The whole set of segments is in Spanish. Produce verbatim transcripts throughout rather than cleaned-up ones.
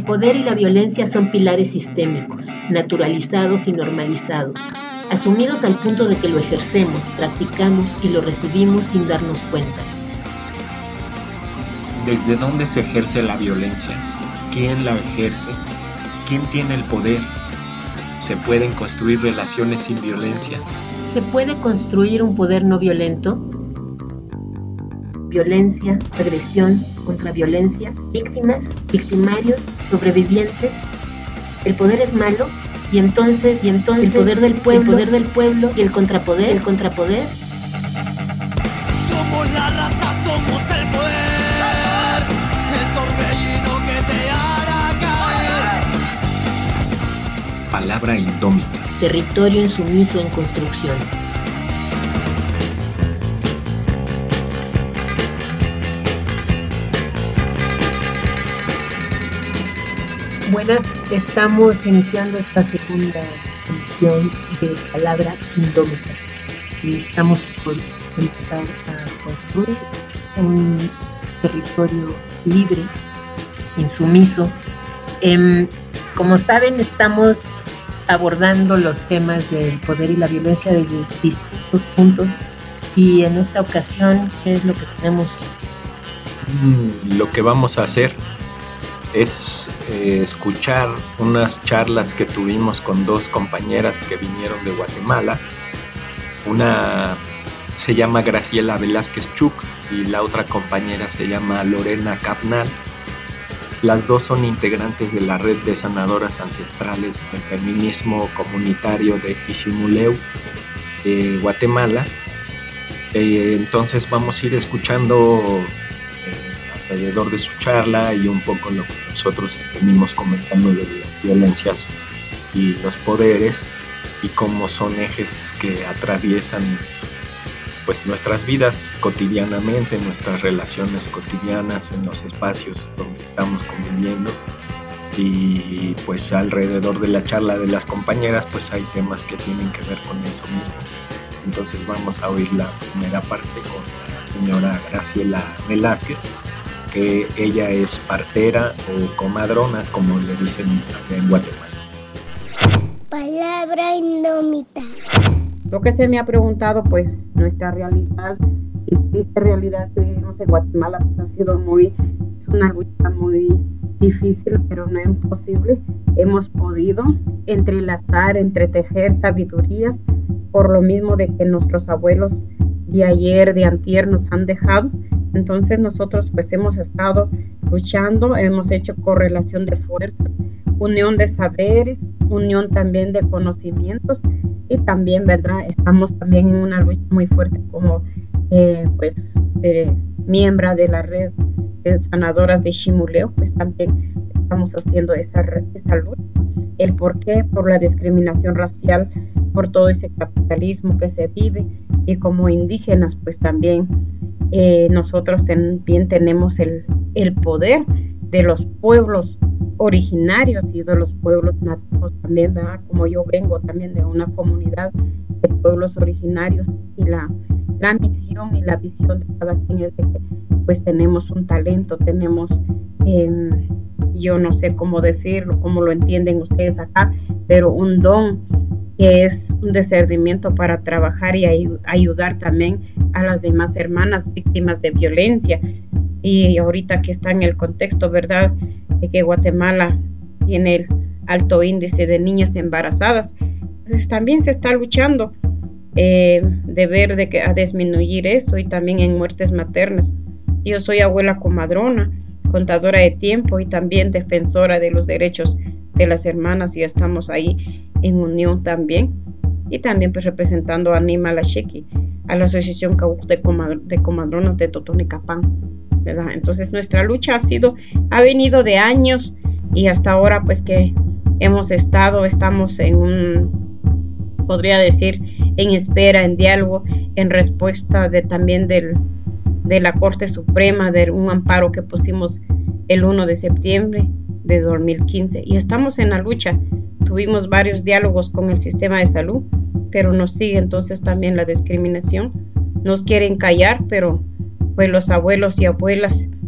El poder y la violencia son pilares sistémicos, naturalizados y normalizados, asumidos al punto de que lo ejercemos, practicamos y lo recibimos sin darnos cuenta. ¿Desde dónde se ejerce la violencia? ¿Quién la ejerce? ¿Quién tiene el poder? ¿Se pueden construir relaciones sin violencia? ¿Se puede construir un poder no violento? Violencia, agresión, contraviolencia, víctimas, victimarios, sobrevivientes. ¿El poder es malo? Y entonces, y entonces el poder del pueblo, el poder del pueblo y el contrapoder, el contrapoder. Somos la raza, somos el poder, el torbellino que te hará caer. Palabra indómita. Territorio insumiso en construcción. Buenas, estamos iniciando esta segunda edición de Palabra Indómita y estamos por empezar a construir un territorio libre, insumiso. Eh, como saben, estamos abordando los temas del poder y la violencia desde distintos puntos y en esta ocasión, ¿qué es lo que tenemos? Mm, lo que vamos a hacer es eh, escuchar unas charlas que tuvimos con dos compañeras que vinieron de Guatemala. Una se llama Graciela Velázquez Chuk y la otra compañera se llama Lorena Capnal. Las dos son integrantes de la red de sanadoras ancestrales del feminismo comunitario de Iximuleu, de Guatemala. Eh, entonces vamos a ir escuchando alrededor de su charla y un poco lo que nosotros venimos comentando de las violencias y los poderes y cómo son ejes que atraviesan pues nuestras vidas cotidianamente, nuestras relaciones cotidianas, en los espacios donde estamos conviviendo. Y pues alrededor de la charla de las compañeras pues hay temas que tienen que ver con eso mismo. Entonces vamos a oír la primera parte con la señora Graciela Velázquez, que ella es partera o comadrona, como le dicen acá en Guatemala. Palabra indómita. Lo que se me ha preguntado, pues, nuestra realidad, y esta realidad que vivimos en Guatemala, pues, ha sido muy, es una lucha muy difícil, pero no imposible. Hemos podido entrelazar, entretejer sabidurías, por lo mismo de que nuestros abuelos de ayer, de antier, nos han dejado. Entonces nosotros pues hemos estado luchando, hemos hecho correlación de fuerza, unión de saberes, unión también de conocimientos y también, ¿verdad? Estamos también en una lucha muy fuerte como eh, pues eh, miembro de la red de sanadoras de Iximuleu, pues también estamos haciendo esa, esa lucha. ¿El por qué? Por la discriminación racial, por todo ese capitalismo que se vive y como indígenas pues también Eh, nosotros también tenemos el, el poder de los pueblos originarios y de los pueblos nativos también, ¿verdad? Como yo vengo también de una comunidad de pueblos originarios y la, la misión y la visión de cada quien es de que pues tenemos un talento, tenemos, eh, yo no sé cómo decirlo, cómo lo entienden ustedes acá, pero un don que es un discernimiento para trabajar y ay- ayudar también a las demás hermanas víctimas de violencia. Y ahorita que está en el contexto, ¿verdad?, de que Guatemala tiene el alto índice de niñas embarazadas, entonces también se está luchando eh, de ver de que a disminuir eso y también en muertes maternas. Yo soy abuela comadrona, contadora de tiempo y también defensora de los derechos de las hermanas y estamos ahí en unión también y también pues representando a Nima Lashiki, a la asociación Cauc de, Comad- de comadronas de Totonicapán, ¿verdad? Entonces nuestra lucha ha sido, ha venido de años y hasta ahora pues que hemos estado, estamos en un, podría decir, en espera, en diálogo, en respuesta de también del, de la Corte Suprema, de un amparo que pusimos el primero de septiembre de dos mil quince y estamos en la lucha. Tuvimos varios diálogos con el sistema de salud, pero nos sigue entonces también la discriminación. Nos quieren callar, pero pues los abuelos y abuelas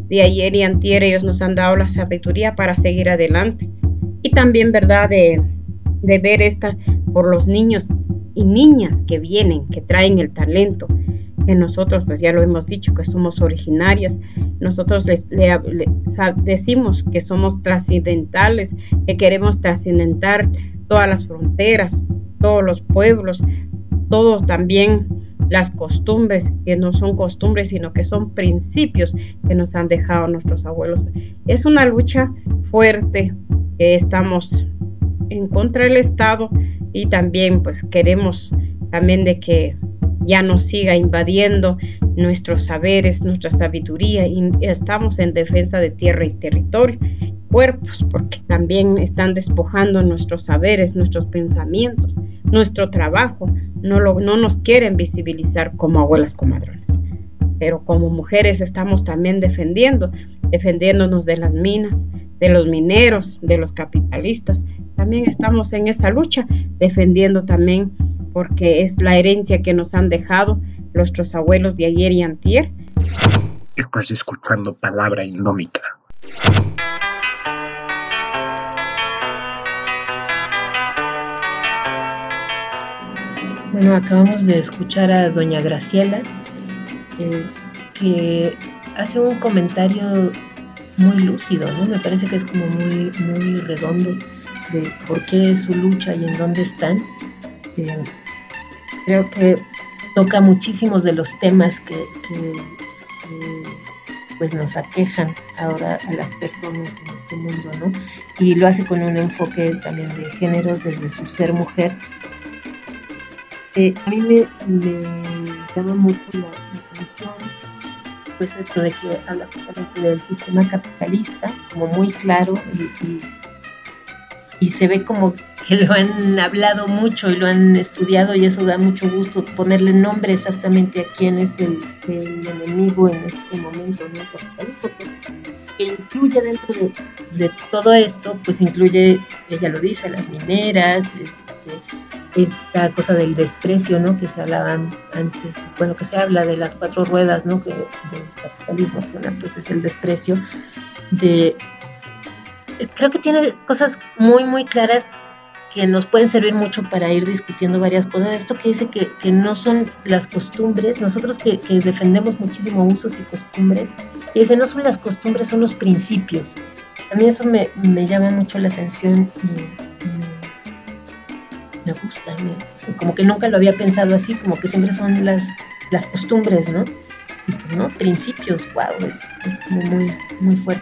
de ayer y antier ellos nos han dado la sabiduría para seguir adelante. Y también, ¿verdad?, de, de ver esta por los niños y niñas que vienen, que traen el talento, que nosotros, pues ya lo hemos dicho, que somos originarios. Nosotros les, le, le, decimos que somos trascendentales, que queremos trascendentar todas las fronteras, todos los pueblos, todos también las costumbres, que no son costumbres, sino que son principios que nos han dejado nuestros abuelos. Es una lucha fuerte, que estamos en contra del Estado y también pues queremos también de que ya no siga invadiendo nuestros saberes, nuestra sabiduría, y estamos en defensa de tierra y territorio, cuerpos, porque también están despojando nuestros saberes, nuestros pensamientos, nuestro trabajo, no, lo, no nos quieren visibilizar como abuelas comadronas, pero como mujeres estamos también defendiendo, defendiéndonos de las minas, de los mineros, de los capitalistas, también estamos en esa lucha, defendiendo también porque es la herencia que nos han dejado nuestros abuelos de ayer y antier. Estás escuchando Palabra Indómita. Bueno, acabamos de escuchar a doña Graciela, eh, que hace un comentario muy lúcido, ¿no? Me parece que es como muy, muy redondo de por qué es su lucha y en dónde están. Eh, creo que toca muchísimos de los temas que, que, que pues nos aquejan ahora a las personas en este mundo, ¿no? Y lo hace con un enfoque también de género desde su ser mujer. Eh, a mí me, me llama mucho la atención pues esto de que habla justamente del sistema capitalista, como muy claro, y, y, y se ve como que lo han hablado mucho y lo han estudiado, y eso da mucho gusto, ponerle nombre exactamente a quién es el, el enemigo en este momento, ¿no? El capitalismo, que, que incluye dentro de, de todo esto, pues incluye, ella lo dice, las mineras, este, esta cosa del desprecio, ¿no? Que se hablaba antes, bueno, que se habla de las cuatro ruedas, ¿no? Que del capitalismo, que una pues es el desprecio de, creo que tiene cosas muy muy claras que nos pueden servir mucho para ir discutiendo varias cosas. Esto que dice que, que no son las costumbres, nosotros que, que defendemos muchísimo usos y costumbres, y dice no son las costumbres, son los principios. A mí eso me, me llama mucho la atención y me gusta, me, como que nunca lo había pensado así, como que siempre son las, las costumbres, ¿no? Y pues no, principios, wow, es, es como muy, muy fuerte.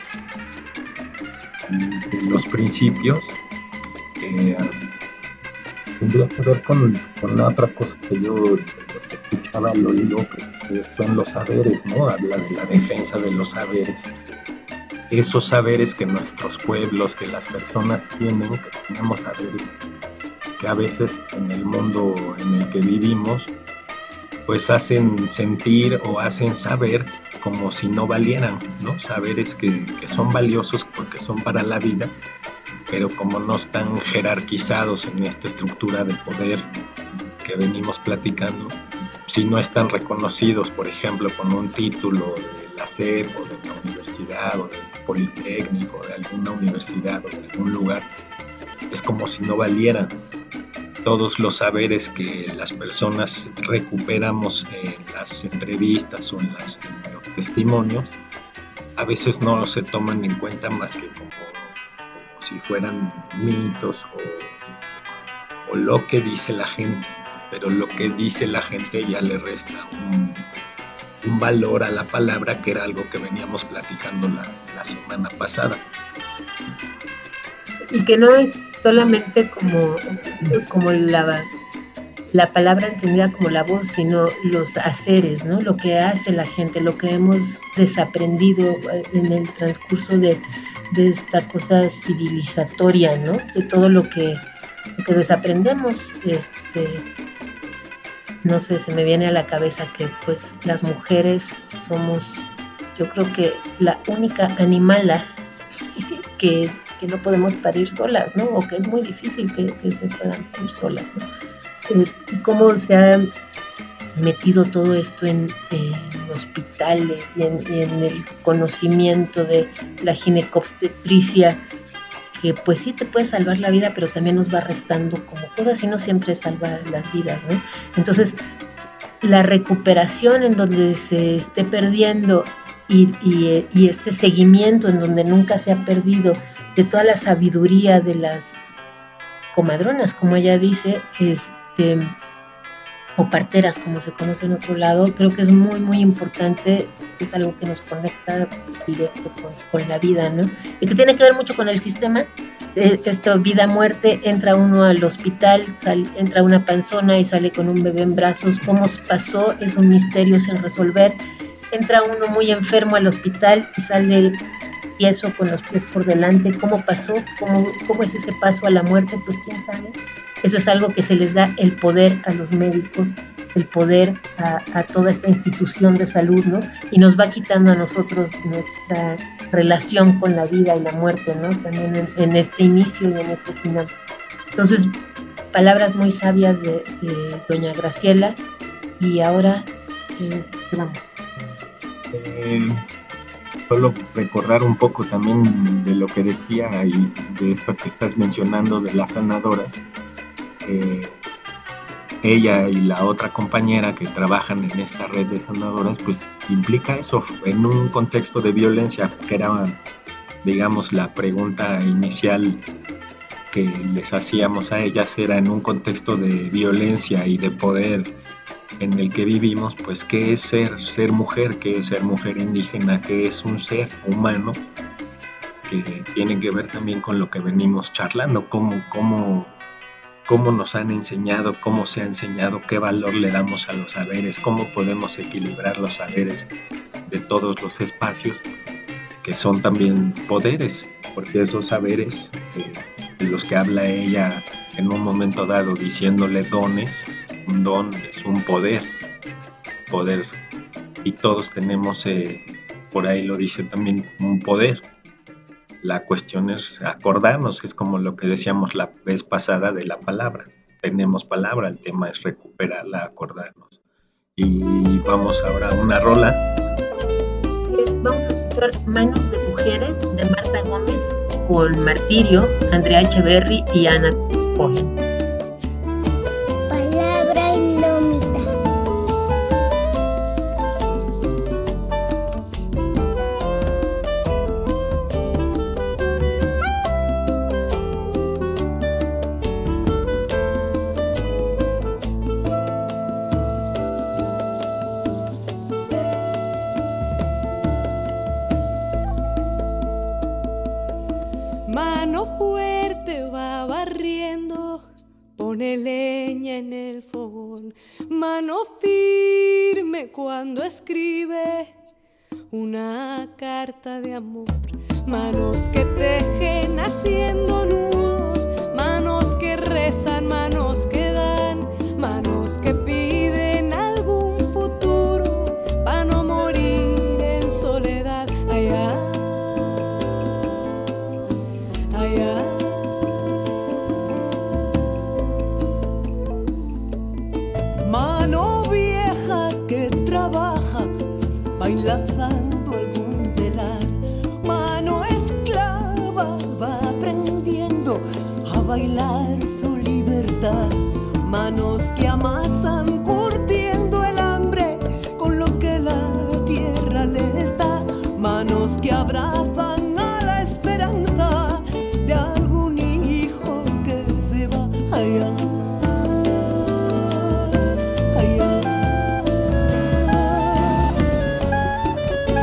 Los principios eh, tendría que ver con, con la otra cosa que yo escuchaba al oído, que son los saberes, ¿no? Habla de la defensa de los saberes. Esos saberes que nuestros pueblos, que las personas tienen, que tenemos saberes que a veces en el mundo en el que vivimos pues hacen sentir o hacen saber como si no valieran, ¿no? Saberes que, que son valiosos porque son para la vida, pero como no están jerarquizados en esta estructura de poder que venimos platicando, si no están reconocidos, por ejemplo, con un título de la S E P o de la universidad o del Politécnico, de alguna universidad o de algún lugar, es como si no valieran. Todos los saberes que las personas recuperamos en las entrevistas o en, las, en los testimonios, a veces no se toman en cuenta más que como, como si fueran mitos o, o lo que dice la gente, pero lo que dice la gente ya le resta un, un valor a la palabra, que era algo que veníamos platicando la, la semana pasada. Y que no es solamente como, como la, la palabra entendida como la voz, sino los haceres, ¿no? Lo que hace la gente, lo que hemos desaprendido en el transcurso de, de esta cosa civilizatoria, ¿no? De todo lo que, lo que desaprendemos. Este, no sé, se me viene a la cabeza que pues las mujeres somos, yo creo que la única animala que que no podemos parir solas, ¿no? O que es muy difícil que, que se puedan parir solas, ¿no? Eh, y cómo se ha metido todo esto en eh, hospitales y en, y en el conocimiento de la ginecobstetricia, que pues sí te puede salvar la vida, pero también nos va restando como cosas y no siempre salva las vidas, ¿no? Entonces, la recuperación en donde se esté perdiendo y, y, y este seguimiento en donde nunca se ha perdido de toda la sabiduría de las comadronas, como ella dice, este, o parteras, como se conoce en otro lado, creo que es muy, muy importante, es algo que nos conecta directo con, con la vida, ¿no? Y que tiene que ver mucho con el sistema, eh, esto, vida-muerte, entra uno al hospital, sal, entra una panzona y sale con un bebé en brazos, ¿cómo pasó? Es un misterio sin resolver, entra uno muy enfermo al hospital y sale tieso con los pies por delante, ¿cómo pasó? ¿Cómo, cómo es ese paso a la muerte? Pues quién sabe. Eso es algo que se les da el poder a los médicos, el poder a, a toda esta institución de salud, ¿no? Y nos va quitando a nosotros nuestra relación con la vida y la muerte, ¿no? También en, en este inicio y en este final. Entonces, palabras muy sabias de, de doña Graciela. Y ahora, eh, vamos. Eh, solo recordar un poco también de lo que decía y de esto que estás mencionando de las sanadoras. Eh, ella y la otra compañera que trabajan en esta red de sanadoras, pues implica eso en un contexto de violencia, que era, digamos, la pregunta inicial que les hacíamos a ellas, era en un contexto de violencia y de poder en el que vivimos, pues qué es ser, ser mujer, qué es ser mujer indígena, qué es un ser humano, que tiene que ver también con lo que venimos charlando, cómo, cómo cómo nos han enseñado, cómo se ha enseñado, qué valor le damos a los saberes, cómo podemos equilibrar los saberes de todos los espacios, que son también poderes, porque esos saberes eh, de los que habla ella en un momento dado diciéndole dones, un don es un poder, poder, y todos tenemos, eh, por ahí lo dice también, un poder. La cuestión es acordarnos, es como lo que decíamos la vez pasada de la palabra. Tenemos palabra, el tema es recuperarla, acordarnos. Y vamos ahora a una rola. Así es, vamos a escuchar Manos de Mujeres de Marta Gómez con Martirio, Andrea Echeverry y Ana Cohen. Palabra indómita. Mano fuerte va barriendo, pone leña en el fogón. Mano firme cuando escribe una carta de amor. Manos que tejen haciendo nudos, manos que rezan, manos que dan, manos que piden algún futuro para no morir en soledad. Allá. Mano vieja que trabaja, bailando algún telar. Mano esclava va aprendiendo a bailar su libertad. Manos que amasan curtiendo el hambre con lo que la tierra les da. Manos que abrazan a la esperanza de algún hijo que se va allá. Allá.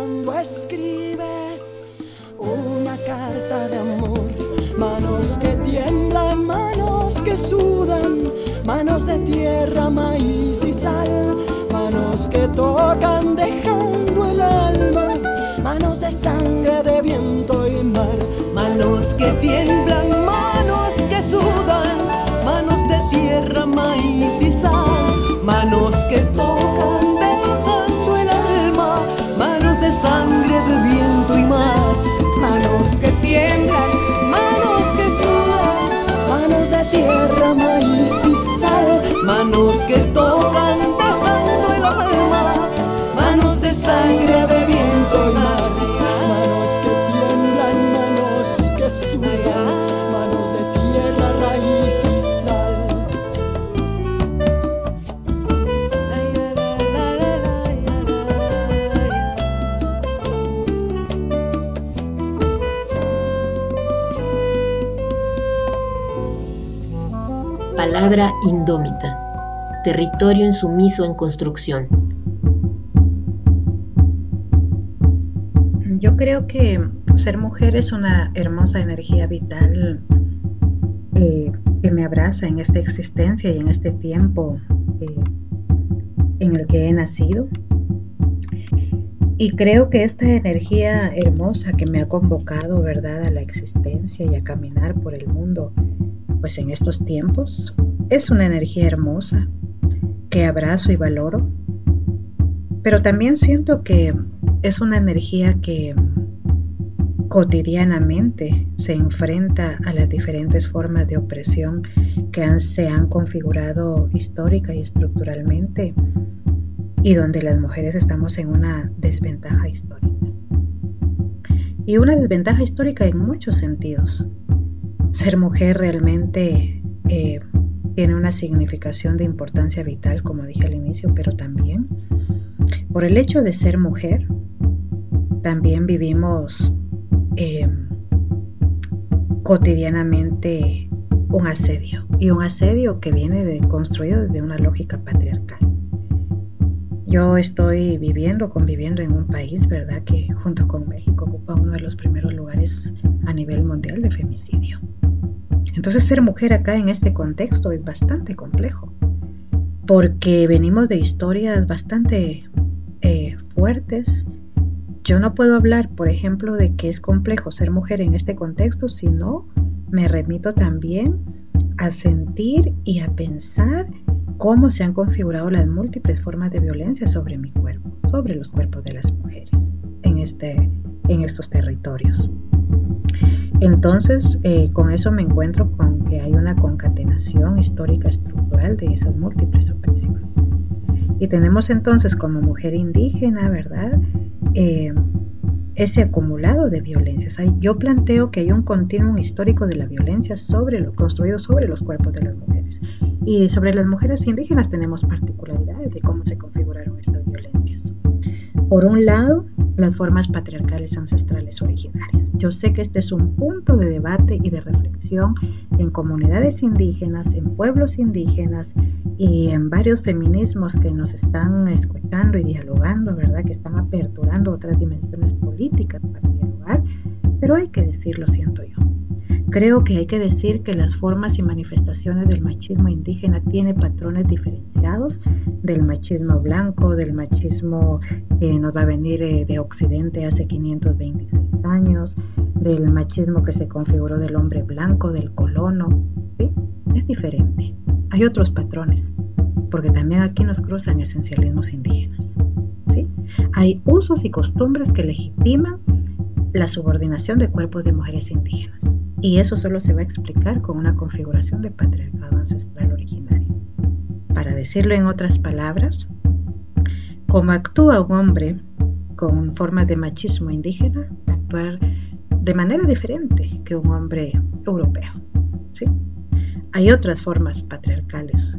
cuando escribe una carta de amor. Manos que tiemblan, manos que sudan, manos de tierra, maíz y sal, manos que tocan dejando el alma, manos de sangre, de viento y mar, manos que tiemblan, manos que sudan, manos de tierra, maíz y sal, manos que tocan dejando el alma, manos de sangre, de viento y mar, manos que tiemblan, manos que sudan, manos de tierra, maíz y sal, manos que tocan dejando el alma, manos de sangre, de viento y mar, manos que tiemblan, manos que sudan, manos de tierra, raíz y sal. Palabra indómita, territorio insumiso en construcción. Yo creo que ser mujer es una hermosa energía vital eh, que me abraza en esta existencia y en este tiempo eh, en el que he nacido. Y creo que esta energía hermosa que me ha convocado, ¿verdad?, a la existencia y a caminar por el mundo, pues en estos tiempos, es una energía hermosa que abrazo y valoro, pero también siento que es una energía que cotidianamente se enfrenta a las diferentes formas de opresión que han, se han configurado histórica y estructuralmente, y donde las mujeres estamos en una desventaja histórica. Y una desventaja histórica en muchos sentidos. Ser mujer realmente eh, tiene una significación de importancia vital, como dije al inicio, pero también por el hecho de ser mujer, también vivimos eh, cotidianamente un asedio, y un asedio que viene de, construido desde una lógica patriarcal. Yo estoy viviendo, conviviendo en un país, ¿verdad?, que junto con México ocupa uno de los primeros lugares a nivel mundial de femicidio. Entonces, ser mujer acá en este contexto es bastante complejo, porque venimos de historias bastante eh, fuertes. Yo no puedo hablar, por ejemplo, de que es complejo ser mujer en este contexto, sino me remito también a sentir y a pensar cómo se han configurado las múltiples formas de violencia sobre mi cuerpo, sobre los cuerpos de las mujeres en, este, en estos territorios. Entonces, eh, con eso me encuentro con que hay una concatenación histórica estructural de esas múltiples opresiones. Y tenemos entonces como mujer indígena, ¿verdad?, eh, ese acumulado de violencias. Yo planteo que hay un continuum histórico de la violencia sobre lo, construido sobre los cuerpos de las mujeres. Y sobre las mujeres indígenas tenemos particularidades de cómo se configuraron estas violencias. Por un lado, las formas patriarcales ancestrales originarias. Yo sé que este es un punto de debate y de reflexión en comunidades indígenas, en pueblos indígenas y en varios feminismos que nos están escuchando y dialogando, ¿verdad?, que están aperturando otras dimensiones políticas para dialogar, pero hay que decirlo, siento yo. Creo que hay que decir que las formas y manifestaciones del machismo indígena tienen patrones diferenciados del machismo blanco, del machismo que nos va a venir de Occidente hace quinientos veintiséis años, del machismo que se configuró del hombre blanco, del colono, ¿sí? Es diferente. Hay otros patrones, porque también aquí nos cruzan esencialismos indígenas, ¿sí? Hay usos y costumbres que legitiman la subordinación de cuerpos de mujeres indígenas. Y eso solo se va a explicar con una configuración de patriarcado ancestral originario. Para decirlo en otras palabras, como actúa un hombre con formas de machismo indígena, actuar de manera diferente que un hombre europeo, ¿sí? Hay otras formas patriarcales.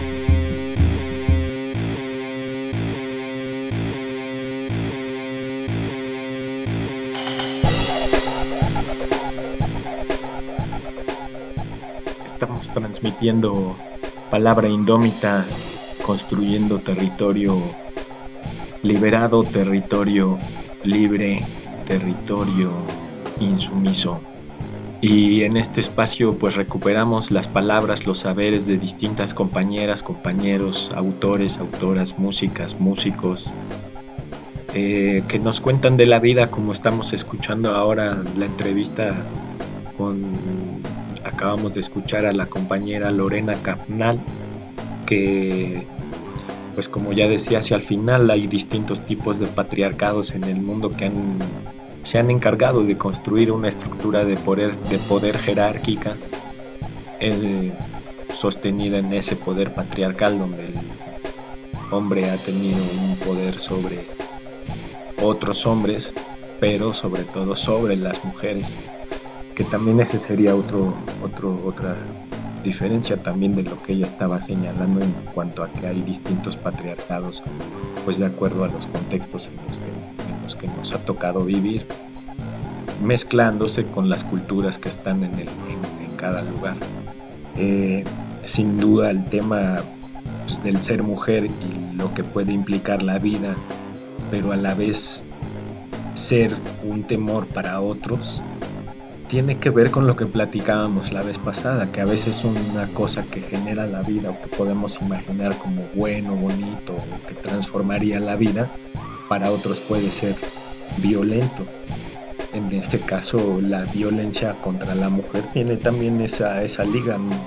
Estamos transmitiendo palabra indómita, construyendo territorio liberado, territorio libre, territorio insumiso. Y en este espacio pues recuperamos las palabras, los saberes de distintas compañeras, compañeros, autores, autoras, músicas, músicos, eh, que nos cuentan de la vida, como estamos escuchando ahora la entrevista con, acabamos de escuchar a la compañera Lorena Capnal, que pues como ya decía, hacia el final hay distintos tipos de patriarcados en el mundo que han se han encargado de construir una estructura de poder, de poder jerárquica eh, sostenida en ese poder patriarcal, donde el hombre ha tenido un poder sobre otros hombres, pero sobre todo sobre las mujeres, que también ese sería otro, otro, otra diferencia también de lo que ella estaba señalando en cuanto a que hay distintos patriarcados, pues de acuerdo a los contextos en los que que nos ha tocado vivir, mezclándose con las culturas que están en, el, en, en cada lugar. Eh, sin duda el tema pues, del ser mujer y lo que puede implicar la vida, pero a la vez ser un temor para otros, tiene que ver con lo que platicábamos la vez pasada, que a veces una cosa que genera la vida o que podemos imaginar como bueno, bonito, o que transformaría la vida, para otros puede ser violento. En este caso, la violencia contra la mujer tiene también esa, esa liga, ¿no?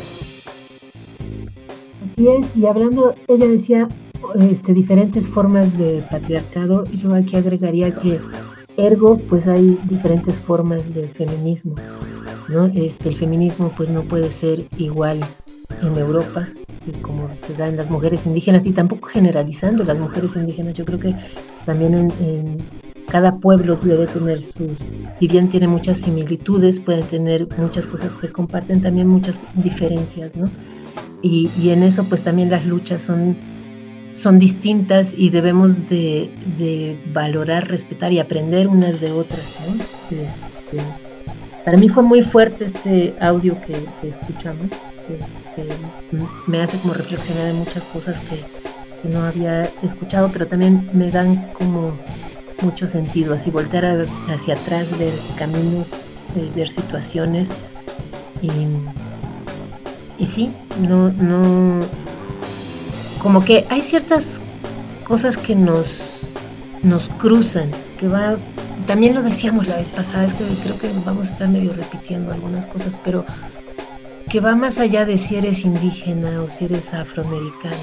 Así es, y hablando, ella decía este, diferentes formas de patriarcado, yo aquí agregaría que ergo, pues hay diferentes formas de feminismo, ¿no? Este, el feminismo pues no puede ser igual en Europa como se da en las mujeres indígenas, y tampoco generalizando las mujeres indígenas. Yo creo que también en, en cada pueblo debe tener sus, si bien tiene muchas similitudes, pueden tener muchas cosas que comparten, también muchas diferencias, ¿no? Y, y en eso pues también las luchas son, son distintas y debemos de, de valorar, respetar y aprender unas de otras, ¿no? Este, para mí fue muy fuerte este audio que, que escuchamos. Este, me hace como reflexionar en muchas cosas que, que no había escuchado, pero también me dan como mucho sentido, así voltear a, hacia atrás, ver caminos, eh, ver situaciones y, y sí, no, no, como que hay ciertas cosas que nos, nos cruzan, que va, también lo decíamos la vez pasada, es que creo que vamos a estar medio repitiendo algunas cosas, pero que va más allá de si eres indígena o si eres afroamericano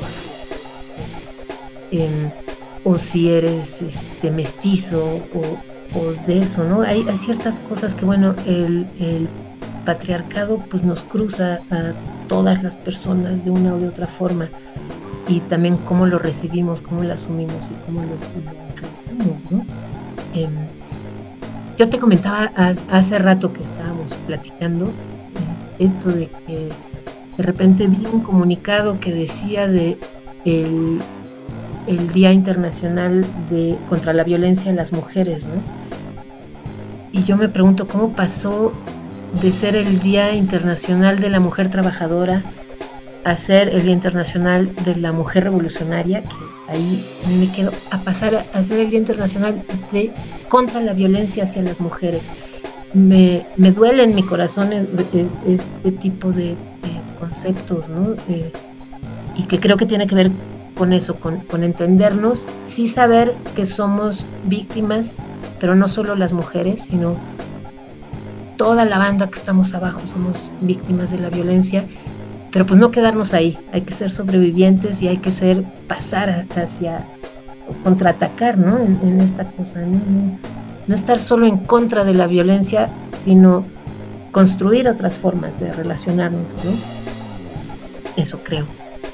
eh, o si eres este, mestizo o, o de eso, ¿no? Hay, hay ciertas cosas que, bueno, el, el patriarcado pues nos cruza a todas las personas de una o de otra forma, y también cómo lo recibimos, cómo lo asumimos y cómo lo, lo enfrentamos, ¿no? Eh, yo te comentaba a, hace rato que estábamos platicando esto de que de repente vi un comunicado que decía de el, el Día Internacional de contra la Violencia en las Mujeres, ¿no? Y yo me pregunto cómo pasó de ser el Día Internacional de la Mujer Trabajadora a ser el Día Internacional de la Mujer Revolucionaria, que ahí me quedo, a pasar a ser el Día Internacional de contra la violencia hacia las mujeres. Me, me duele en mi corazón este tipo de, de conceptos, ¿no? Eh, y que creo que tiene que ver con eso, con, con entendernos, sí saber que somos víctimas, pero no solo las mujeres, sino toda la banda que estamos abajo somos víctimas de la violencia, pero pues no quedarnos ahí, hay que ser sobrevivientes y hay que ser, pasar hacia, contraatacar, ¿no? En, en esta cosa, ¿no? no No estar solo en contra de la violencia, sino construir otras formas de relacionarnos, ¿no? Eso creo.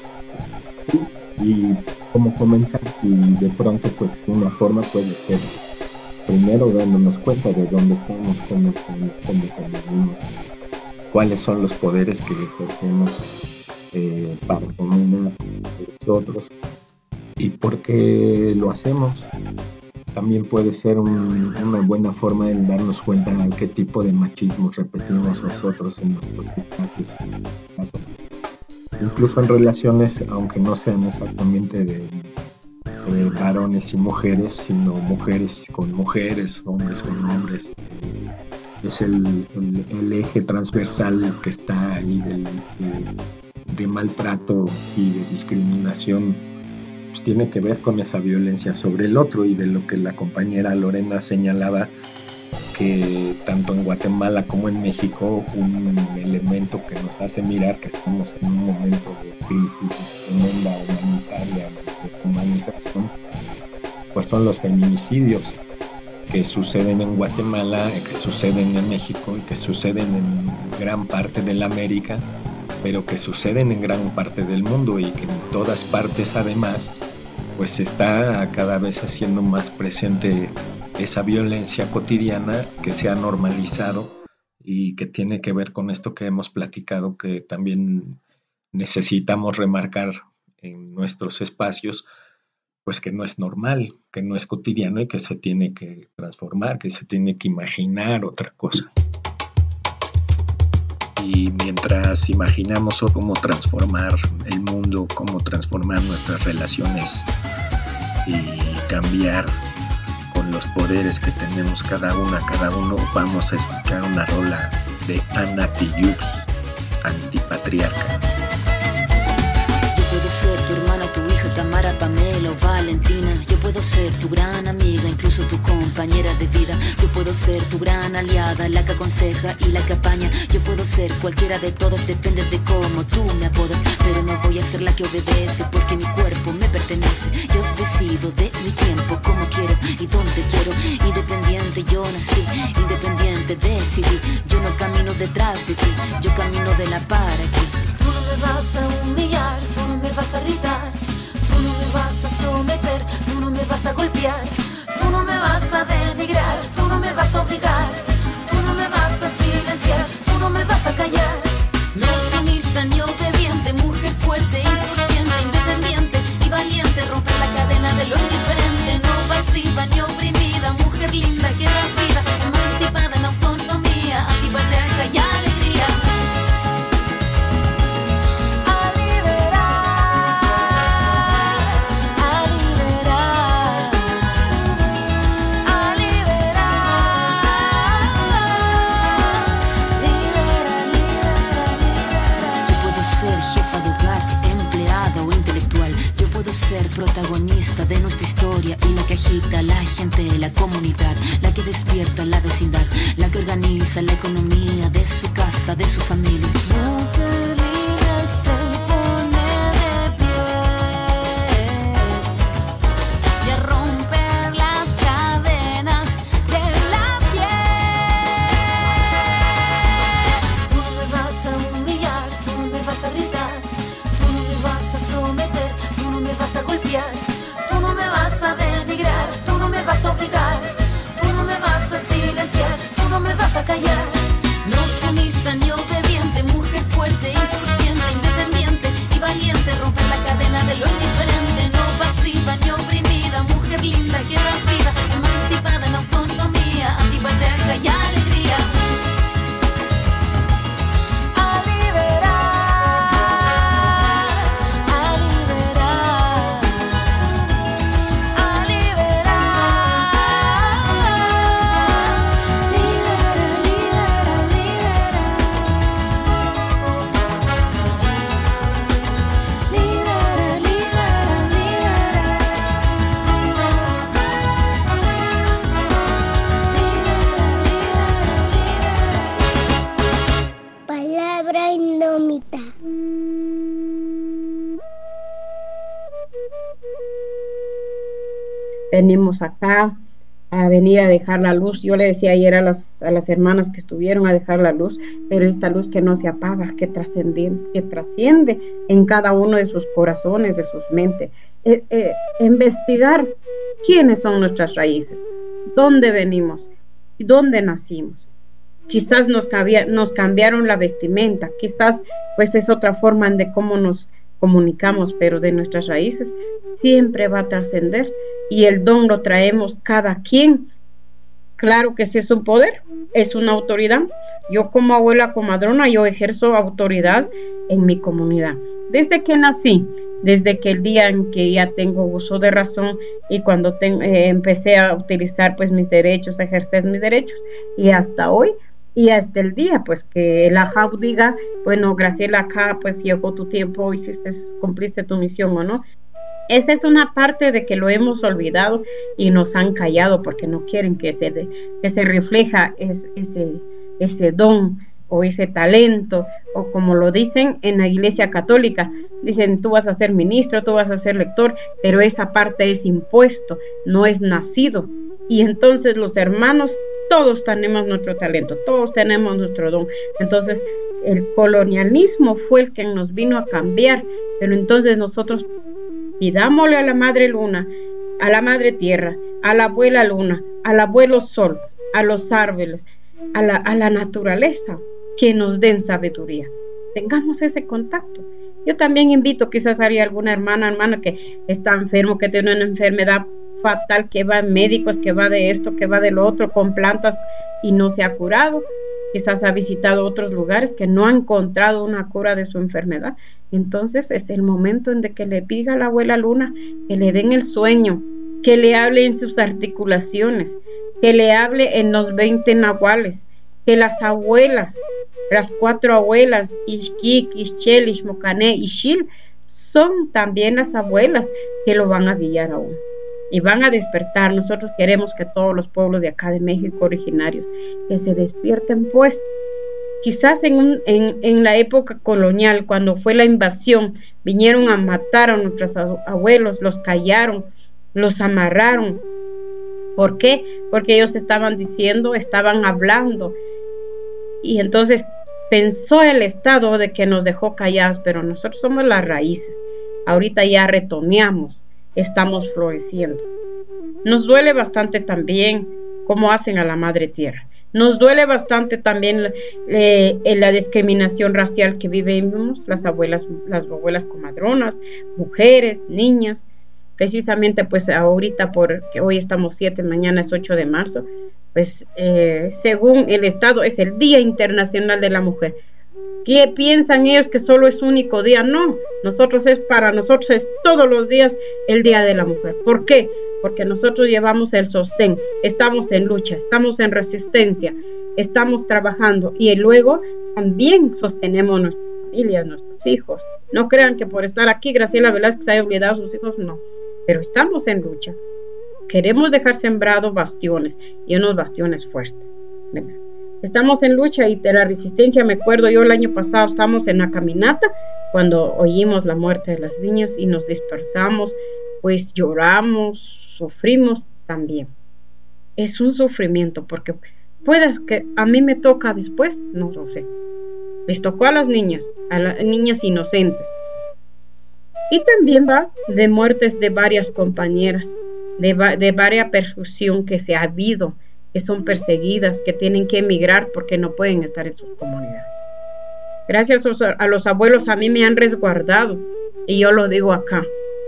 Y cómo comenzar, y de pronto pues una forma puede ser primero dándonos cuenta de dónde estamos, cómo, cómo, cómo convivimos, cuáles son los poderes que ejercemos eh, para dominar a los otros y por qué lo hacemos. También puede ser un, una buena forma de darnos cuenta de qué tipo de machismo repetimos nosotros en nuestros espacios, en nuestras casas. Incluso en relaciones, aunque no sean exactamente de, entre varones y mujeres, sino mujeres con mujeres, hombres con hombres. Es el, el, el eje transversal que está ahí del, de, de maltrato y de discriminación, pues tiene que ver con esa violencia sobre el otro, y de lo que la compañera Lorena señalaba, que tanto en Guatemala como en México un elemento que nos hace mirar que estamos en un momento de crisis tremenda humanitaria, de humanización, pues son los feminicidios que suceden en Guatemala, que suceden en México y que suceden en gran parte de la América, pero que suceden en gran parte del mundo, y que en todas partes además pues está cada vez haciendo más presente esa violencia cotidiana que se ha normalizado y que tiene que ver con esto que hemos platicado, que también necesitamos remarcar en nuestros espacios, pues que no es normal, que no es cotidiano y que se tiene que transformar, que se tiene que imaginar otra cosa. Y mientras imaginamos cómo transformar el mundo, cómo transformar nuestras relaciones y cambiar con los poderes que tenemos cada una, cada uno, vamos a escuchar una rola de Ana Tijoux, Antipatriarca. Yo puedo ser tu hermana, tu hija, Tamara, Pamela o Valentina. Yo puedo ser tu gran amiga, incluso tu compañera de vida. Yo puedo ser tu gran aliada, la que aconseja y la que apaña. Yo puedo ser cualquiera de todas, depende de cómo tú me apodas. Pero no voy a ser la que obedece, porque mi cuerpo me pertenece. Yo decido de mi tiempo, cómo quiero y dónde quiero. Independiente yo nací, independiente decidí. Yo no camino detrás de ti, yo camino de la para ti. Tú no me vas a humillar, tú no me vas a gritar, tú no me vas a someter, tú no me vas a golpear, tú no me vas a denigrar, tú no me vas a obligar, tú no me vas a silenciar, tú no me vas a callar. No sumisa ni obediente, mujer fuerte, insurgente, independiente y valiente, romper la cadena de lo indiferente, no pasiva ni oprimida, mujer linda que das vida, emancipada en autonomía, antipatriarca y alegría. Ser protagonista de nuestra historia y la que agita a la gente, la comunidad, la que despierta la vecindad, la que organiza la economía de su casa, de su familia. Mujer libre se pone de pie y a romper las cadenas de la piel. Tú no me vas a humillar, tú no me vas a gritar, tú no me vas a someter, tú no me vas a golpear, tú no me vas a denigrar, tú no me vas a obligar, tú no me vas a silenciar, tú no me vas a callar. No sumisa ni obediente, mujer fuerte, insurgente, independiente y valiente, romper la cadena de lo indiferente, no pasiva ni oprimida, mujer linda que das vida, emancipada en autonomía, antipatriarca y alegría. Venimos acá a venir a dejar la luz. Yo le decía ayer a las, a las hermanas que estuvieron a dejar la luz, pero esta luz que no se apaga, que trasciende, que trasciende en cada uno de sus corazones, de sus mentes. Eh, eh, investigar quiénes son nuestras raíces, dónde venimos, dónde nacimos. Quizás nos, cabía, nos cambiaron la vestimenta, quizás pues es otra forma de cómo nos comunicamos, pero de nuestras raíces siempre va a trascender, y el don lo traemos cada quien. Claro que sí es un poder, es una autoridad. Yo como abuela comadrona, yo ejerzo autoridad en mi comunidad. Desde que nací, desde que el día en que ya tengo uso de razón y cuando te, eh, empecé a utilizar pues mis derechos, a ejercer mis derechos, y hasta hoy y hasta el día pues que la J A U diga, bueno, Graciela, acá pues llegó tu tiempo, hiciste, cumpliste tu misión o no. Esa es una parte de que lo hemos olvidado y nos han callado porque no quieren que se, de, que se refleja es, ese, ese don o ese talento, o como lo dicen en la Iglesia Católica, dicen tú vas a ser ministro, tú vas a ser lector, pero esa parte es impuesto, no es nacido. Y entonces los hermanos, todos tenemos nuestro talento, todos tenemos nuestro don. Entonces el colonialismo fue el que nos vino a cambiar, pero entonces nosotros pidámosle a la Madre Luna, a la Madre Tierra, a la Abuela Luna, al Abuelo Sol, a los árboles, a la, a la naturaleza, que nos den sabiduría. Tengamos ese contacto. Yo también invito, quizás haría alguna hermana, hermana que está enfermo, que tiene una enfermedad fatal, que va en médicos, que va de esto, que va del otro, con plantas y no se ha curado. Quizás ha visitado otros lugares que no ha encontrado una cura de su enfermedad. Entonces es el momento en de que le diga a la Abuela Luna que le den el sueño, que le hable en sus articulaciones, que le hable en los veinte nahuales, que las abuelas, las cuatro abuelas, Ixquic, Ixchel, Ixmocané, Ixil, son también las abuelas que lo van a guiar aún y van a despertar. Nosotros queremos que todos los pueblos de acá de México originarios que se despierten, pues quizás en, un, en, en la época colonial, cuando fue la invasión, vinieron a matar a nuestros abuelos, los callaron, los amarraron. ¿Por qué? Porque ellos estaban diciendo, estaban hablando, y entonces pensó el Estado de que nos dejó callados, pero nosotros somos las raíces. Ahorita ya retomeamos, estamos floreciendo. Nos duele bastante también cómo hacen a la Madre Tierra. Nos duele bastante también eh, la discriminación racial que vivimos las abuelas, las abuelas comadronas, mujeres, niñas. Precisamente pues ahorita, porque hoy estamos siete, mañana es ocho de marzo, pues eh, según el Estado es el Día Internacional de la Mujer. ¿Qué piensan ellos que solo es único día? No, nosotros es para nosotros es todos los días el Día de la Mujer. ¿Por qué? Porque nosotros llevamos el sostén, estamos en lucha, estamos en resistencia, estamos trabajando y luego también sostenemos nuestras familias, nuestros hijos. No crean que por estar aquí Graciela Velázquez haya olvidado a sus hijos, no, pero estamos en lucha. Queremos dejar sembrados bastiones y unos bastiones fuertes, ¿verdad? Estamos en lucha y de la resistencia. Me acuerdo yo el año pasado estábamos en la caminata cuando oímos la muerte de las niñas y nos dispersamos, pues lloramos, sufrimos también. Es un sufrimiento porque puede que a mí me toca después, no lo sé. Les tocó a las niñas, a las niñas inocentes. Y también va de muertes de varias compañeras, de, de varias persecución que se ha habido, que son perseguidas, que tienen que emigrar porque no pueden estar en sus comunidades. Gracias a los abuelos a mí me han resguardado y yo lo digo acá.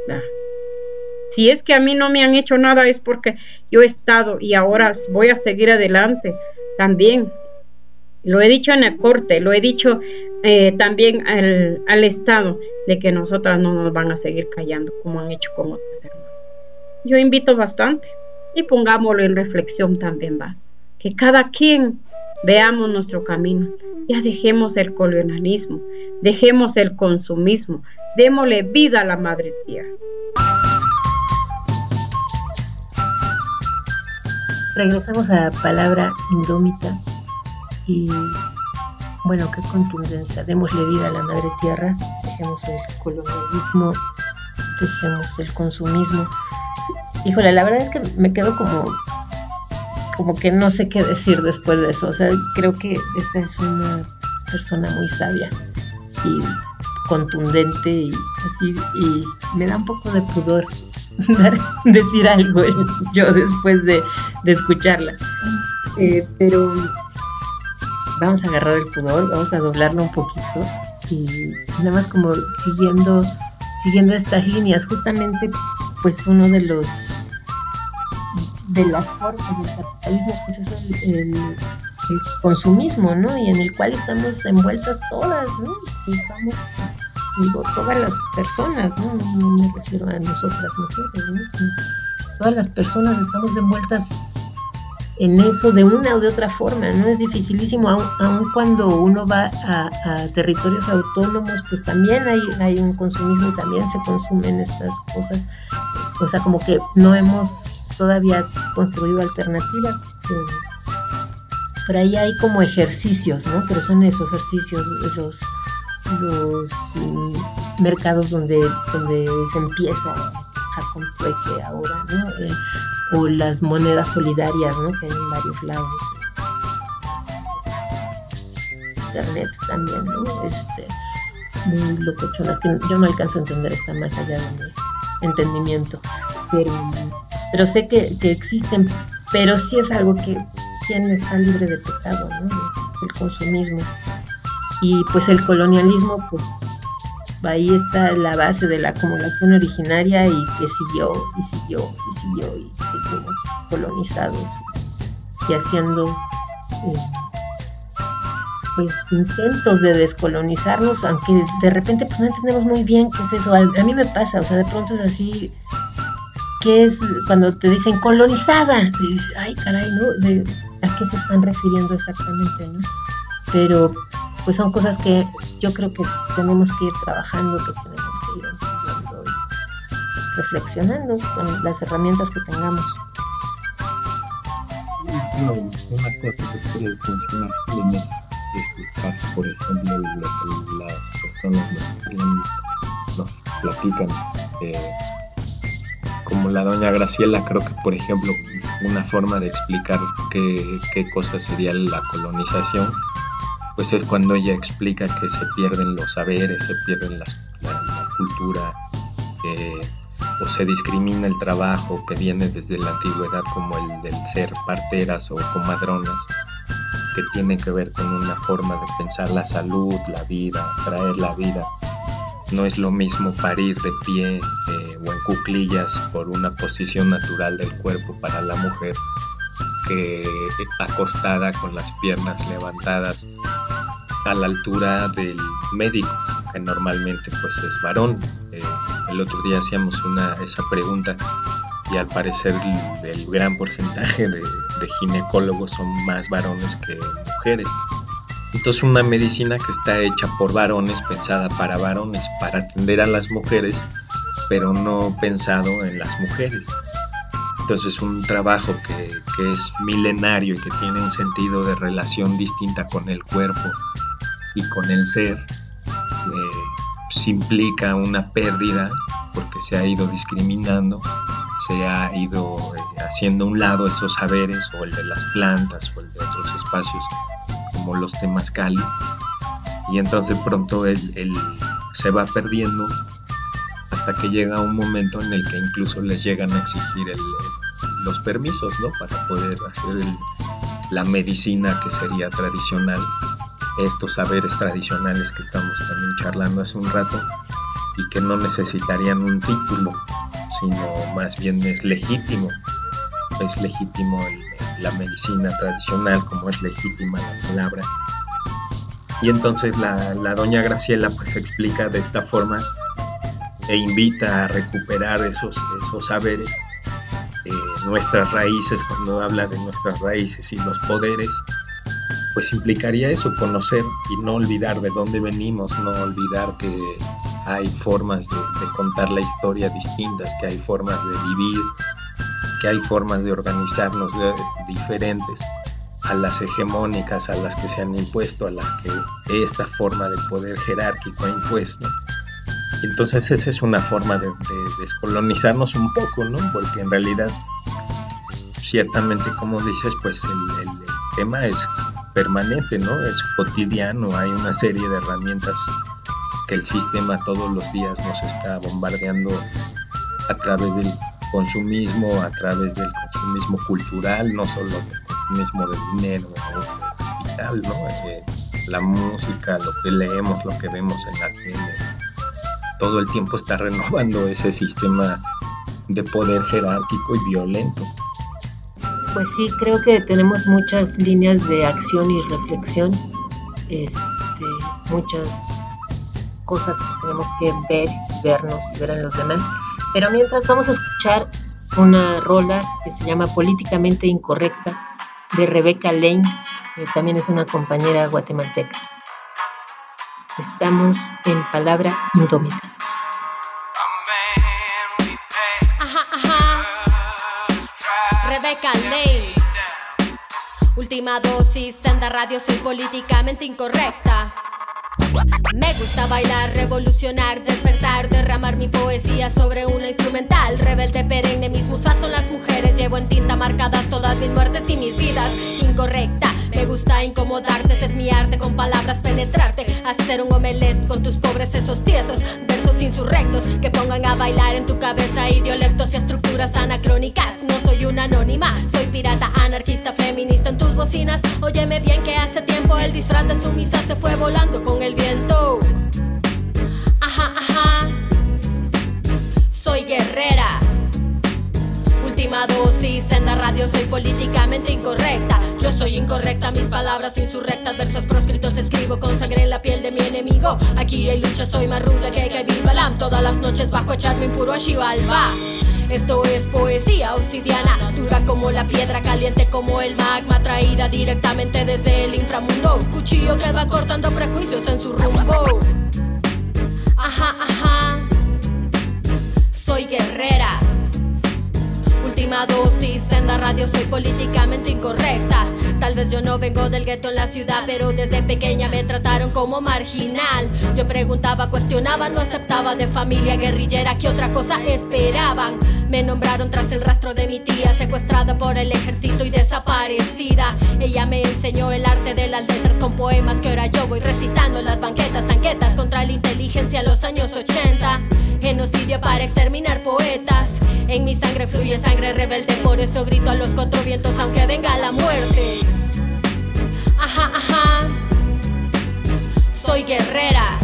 Si es que a mí no me han hecho nada es porque yo he estado y ahora voy a seguir adelante también. Lo he dicho en la corte, lo he dicho eh, también al, al Estado de que nosotras no nos van a seguir callando como han hecho con otras hermanas. Yo invito bastante y pongámoslo en reflexión también, va, que cada quien veamos nuestro camino, ya dejemos el colonialismo, dejemos el consumismo, démosle vida a la Madre Tierra. Regresamos a la palabra indómita y bueno, qué contundencia, démosle vida a la Madre Tierra, dejemos el colonialismo, dejemos el consumismo. Híjole, la verdad es que me quedo como como que no sé qué decir después de eso. O sea, creo que esta es una persona muy sabia y contundente y así, y me da un poco de pudor decir algo yo después de, de escucharla. Eh, pero vamos a agarrar el pudor, vamos a doblarlo un poquito y nada más como siguiendo, siguiendo estas líneas, justamente pues uno de los de las formas del capitalismo pues es el, el, el consumismo, ¿no? Y en el cual estamos envueltas todas, ¿no? Estamos digo, todas las personas, ¿no? No me refiero a nosotras mujeres, ¿no? Sino todas las personas estamos envueltas en eso de una o de otra forma, ¿no? Es dificilísimo, aun, aun cuando uno va a, a territorios autónomos, pues también hay, hay un consumismo y también se consumen estas cosas. O sea, como que no hemos todavía construido alternativas. Eh, por ahí hay como ejercicios, ¿no? Pero son esos ejercicios, los, los um, mercados donde, donde se empieza a con trueque ahora, ¿no? Eh, o las monedas solidarias, ¿no? Que hay en varios lados. Internet también, ¿no? Este, muy locochonas, que yo no alcanzo a entender, está más allá de mi entendimiento. Pero, pero sé que, que existen, pero sí es algo que quien está libre de pecado, ¿no? El consumismo. Y pues el colonialismo, pues ahí está la base de la acumulación originaria y que siguió y siguió y siguió y seguimos colonizados y haciendo eh, pues intentos de descolonizarnos, aunque de repente pues no entendemos muy bien qué es eso. A, a mí me pasa, o sea, de pronto es así, ¿qué es cuando te dicen colonizada? Y dices, ay caray, ¿no? De, ¿a qué se están refiriendo exactamente, no? Pero pues son cosas que yo creo que tenemos que ir trabajando, que tenemos que ir entendiendo y reflexionando con las herramientas que tengamos. No, una cosa que puede funcionar bien es escuchar, por ejemplo, lo que las personas nos, nos platican. Eh, como la doña Graciela, creo que, por ejemplo, una forma de explicar qué, qué cosa sería la colonización, pues es cuando ella explica que se pierden los saberes, se pierden las, la, la cultura, eh, o se discrimina el trabajo que viene desde la antigüedad, como el del ser parteras o comadronas, que tiene que ver con una forma de pensar la salud, la vida, traer la vida. No es lo mismo parir de pie eh, o en cuclillas por una posición natural del cuerpo para la mujer, que acostada con las piernas levantadas a la altura del médico, que normalmente pues es varón. Eh, el otro día hacíamos una, esa pregunta y al parecer el, el gran porcentaje de, de ginecólogos son más varones que mujeres. Entonces una medicina que está hecha por varones, pensada para varones, para atender a las mujeres, pero no pensado en las mujeres. Entonces un trabajo que, que es milenario y que tiene un sentido de relación distinta con el cuerpo y con el ser, eh, pues implica una pérdida porque se ha ido discriminando, se ha ido eh, haciendo a un lado esos saberes, o el de las plantas o el de otros espacios como los temazcali, y entonces pronto él, él se va perdiendo hasta que llega un momento en el que incluso les llegan a exigir el, los permisos, ¿no? Para poder hacer el, la medicina que sería tradicional, estos saberes tradicionales que estamos también charlando hace un rato y que no necesitarían un título, sino más bien es legítimo, es legítimo el, la medicina tradicional como es legítima la palabra. Y entonces la, la doña Graciela pues explica de esta forma e invita a recuperar esos, esos saberes, eh, nuestras raíces. Cuando habla de nuestras raíces y los poderes, pues implicaría eso, conocer y no olvidar de dónde venimos, no olvidar que hay formas de, de contar la historia distintas, que hay formas de vivir, que hay formas de organizarnos de, diferentes a las hegemónicas, a las que se han impuesto, a las que esta forma de poder jerárquico ha impuesto. Entonces esa es una forma de, de descolonizarnos un poco, ¿no? Porque en realidad, ciertamente, como dices, pues el, el, el tema es permanente, ¿no? Es cotidiano, hay una serie de herramientas que el sistema todos los días nos está bombardeando a través del consumismo, a través del consumismo cultural, no solo del consumismo de dinero o de capital, ¿no? Eh, la música, lo que leemos, lo que vemos en la tele, todo el tiempo está renovando ese sistema de poder jerárquico y violento. Pues sí, creo que tenemos muchas líneas de acción y reflexión, este, muchas cosas que tenemos que ver, vernos, ver en los demás. Pero mientras vamos a escuchar una rola que se llama Políticamente Incorrecta de Rebeca Lane, que también es una compañera guatemalteca. Estamos en Palabra Indómita. Ajá, ajá. Rebeca Lane. Última dosis, Senda Radio, soy políticamente incorrecta. Me gusta bailar, revolucionar, despertar, derramar mi poesía sobre una instrumental. Rebelde perenne, mis musas son las mujeres. Llevo en tinta marcadas todas mis muertes y mis vidas. Incorrecta, me gusta incomodarte, ese es mi arte, con palabras penetrarte. Hacer un omelette con tus pobres sesos tiesos. Versos insurrectos que pongan a bailar en tu cabeza idiolectos y estructuras anacrónicas. No soy una anónima, soy pirata, anarquista, feminista en tus bocinas. Óyeme bien que hace tiempo el disfraz de sumisa se fue volando con el viento. Ajá, ajá. Soy guerrera. Última dosis, Senda Radio, soy políticamente incorrecta. Yo soy incorrecta, mis palabras insurrectas, versos proscritos escribo con sangre en la piel de mi enemigo. Aquí hay lucha, soy más ruda que Kabil Balam. Todas las noches bajo echarme impuro a Xibalba. Esto es poesía obsidiana, dura como la piedra, caliente como el magma, traída directamente desde el inframundo. Cuchillo que va cortando prejuicios en su rumbo. Ajá, ajá. Soy guerrera. Última dosis, Senda Radio, soy políticamente incorrecta. Tal vez yo no vengo del gueto en la ciudad, pero desde pequeña me trataron como marginal. Yo preguntaba, cuestionaba, no aceptaba, de familia guerrillera, ¿qué otra cosa esperaban? Me nombraron tras el rastro de mi tía, secuestrada por el ejército y desaparecida. Ella me enseñó el arte de las letras con poemas que ahora yo voy recitando en las banquetas, tanquetas contra la inteligencia en los años ochenta. Genocidio para exterminar poetas. En mi sangre fluye sangre rebelde, por eso grito a los cuatro vientos aunque venga la muerte. Ajá, ajá. Soy guerrera.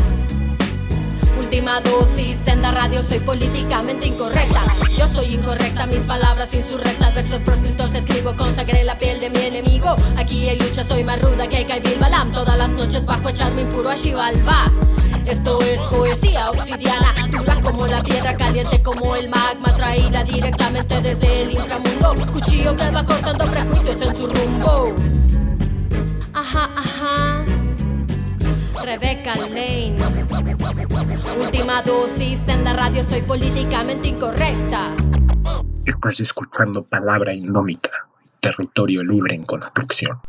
Última dosis, Senda Radio, soy políticamente incorrecta. Yo soy incorrecta, mis palabras insurrectas, versos proscritos escribo con sangre en la piel de mi enemigo. Aquí hay lucha, soy más ruda que Kabil Balam. Todas las noches bajo echarme impuro a Xibalba. Esto es poesía obsidiana, dura como la piedra, caliente como el magma, traída directamente desde el inframundo. Cuchillo que va cortando prejuicios en su rumbo. Ajá, ajá. Rebeca Lane. Última dosis, Senda Radio, soy políticamente incorrecta. Estás escuchando Palabra Indómita, territorio libre en construcción.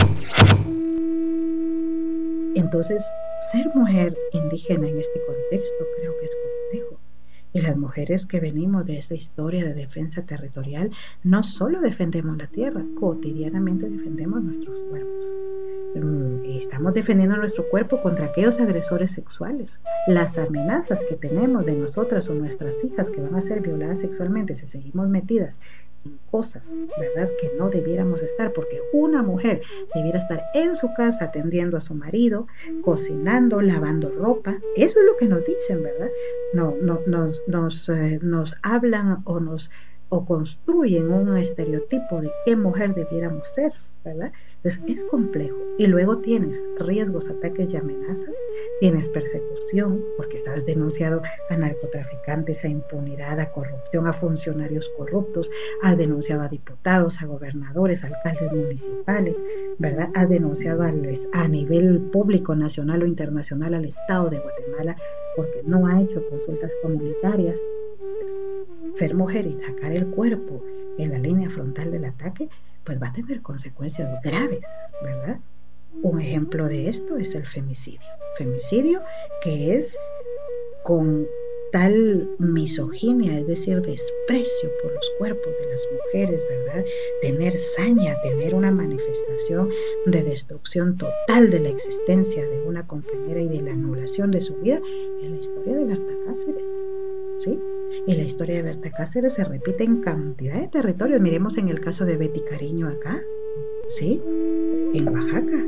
Entonces, ser mujer indígena en este contexto creo que es complejo. Y las mujeres que venimos de esta historia de defensa territorial no solo defendemos la tierra, cotidianamente defendemos nuestros cuerpos. Y estamos defendiendo nuestro cuerpo contra aquellos agresores sexuales. Las amenazas que tenemos de nosotras o nuestras hijas que van a ser violadas sexualmente si seguimos metidas en cosas, ¿verdad?, que no debiéramos estar, porque una mujer debiera estar en su casa atendiendo a su marido, cocinando, lavando ropa. Eso es lo que nos dicen, ¿verdad? No, no, nos, nos, eh, nos hablan o nos o construyen un estereotipo de qué mujer debiéramos ser, ¿verdad? Entonces es complejo. Y luego tienes riesgos, ataques y amenazas, tienes persecución porque estás denunciado a narcotraficantes, a impunidad, a corrupción, a funcionarios corruptos, has denunciado a diputados, a gobernadores, a alcaldes municipales, ¿verdad? Has denunciado a, a nivel público, nacional o internacional al Estado de Guatemala porque no ha hecho consultas comunitarias. Ser mujer y sacar el cuerpo en la línea frontal del ataque, pues va a tener consecuencias graves, ¿verdad? Un ejemplo de esto es el femicidio. Femicidio que es con tal misoginia, es decir, desprecio por los cuerpos de las mujeres, ¿verdad? Tener saña, tener una manifestación de destrucción total de la existencia de una compañera y de la anulación de su vida, en la historia de Berta Cáceres, ¿sí? Y la historia de Berta Cáceres se repite en cantidad de territorios. Miremos en el caso de Betty Cariño acá, ¿sí? En Oaxaca.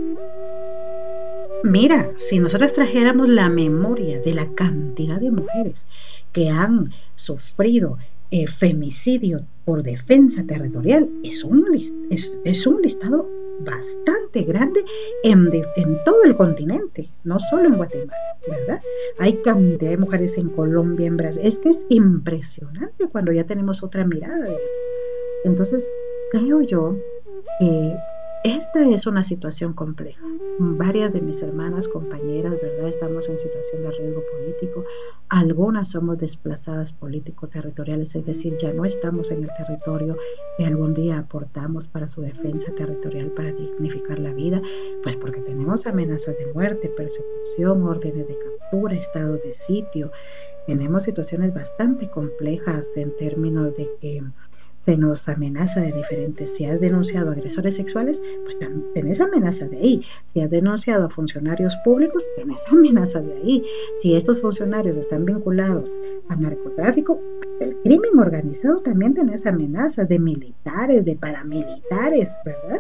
Mira, si nosotros trajéramos la memoria de la cantidad de mujeres que han sufrido eh, femicidio por defensa territorial, es un, list, es, es un listado bastante grande en, de, en todo el continente, no solo en Guatemala, ¿verdad? Hay cantidad de mujeres en Colombia, en Brasil. Es que es impresionante cuando ya tenemos otra mirada de esto. Entonces, creo yo que esta es una situación compleja. Varias de mis hermanas, compañeras, ¿verdad? Estamos en situación de riesgo político. Algunas somos desplazadas político-territoriales, es decir, ya no estamos en el territorio que algún día aportamos para su defensa territorial, para dignificar la vida, pues porque tenemos amenazas de muerte, persecución, órdenes de captura, estado de sitio. Tenemos situaciones bastante complejas en términos de que se nos amenaza de diferentes. Si has denunciado agresores sexuales, pues tenés amenaza de ahí. Si has denunciado a funcionarios públicos, tenés amenaza de ahí. Si estos funcionarios están vinculados al narcotráfico, el crimen organizado, también tenés amenazas de militares, de paramilitares, ¿verdad?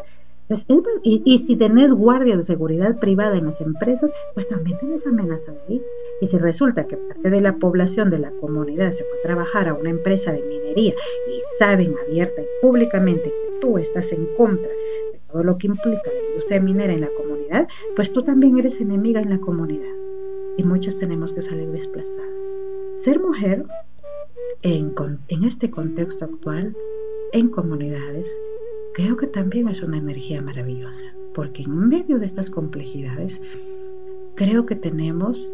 Y, y si tenés guardia de seguridad privada en las empresas, pues también tenés amenaza de ahí. Y si resulta que parte de la población de la comunidad se fue a trabajar a una empresa de minería y saben abierta y públicamente que tú estás en contra de todo lo que implica la industria minera en la comunidad, pues tú también eres enemiga en la comunidad. Y muchas tenemos que salir desplazadas. Ser mujer en, en este contexto actual, en comunidades, creo que también es una energía maravillosa, porque en medio de estas complejidades, creo que tenemos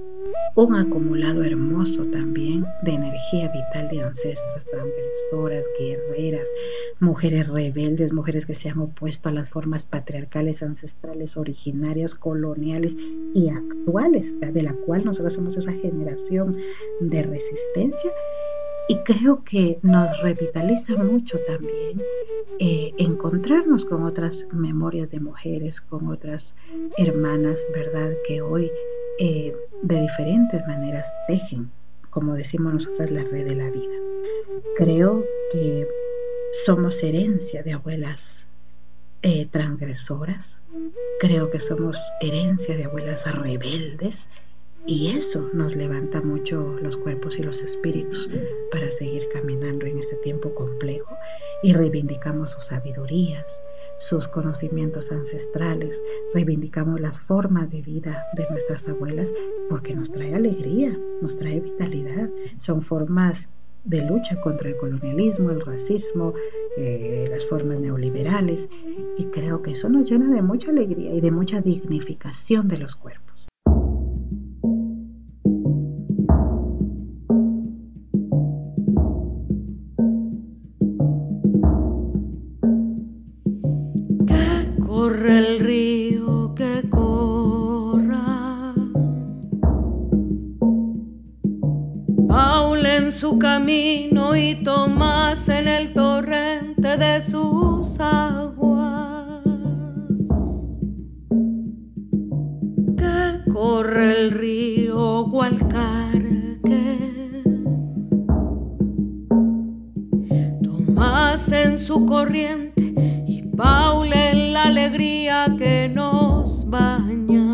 un acumulado hermoso también de energía vital de ancestras, transgresoras, guerreras, mujeres rebeldes, mujeres que se han opuesto a las formas patriarcales, ancestrales, originarias, coloniales y actuales, de la cual nosotros somos esa generación de resistencia. Y creo que nos revitaliza mucho también eh, encontrarnos con otras memorias de mujeres, con otras hermanas, ¿verdad? Que hoy eh, de diferentes maneras tejen, como decimos nosotras, la red de la vida. Creo que somos herencia de abuelas eh, transgresoras, creo que somos herencia de abuelas rebeldes, y eso nos levanta mucho los cuerpos y los espíritus para seguir caminando en este tiempo complejo, y reivindicamos sus sabidurías, sus conocimientos ancestrales, reivindicamos las formas de vida de nuestras abuelas, porque nos trae alegría, nos trae vitalidad. Son formas de lucha contra el colonialismo, el racismo, eh, las formas neoliberales, y creo que eso nos llena de mucha alegría y de mucha dignificación de los cuerpos. Corre el río, que corra, Paula en su camino y Tomás en el torrente de sus aguas. Que corre el río Gualcarque, Tomás en su corriente, Paula en la alegría que nos baña.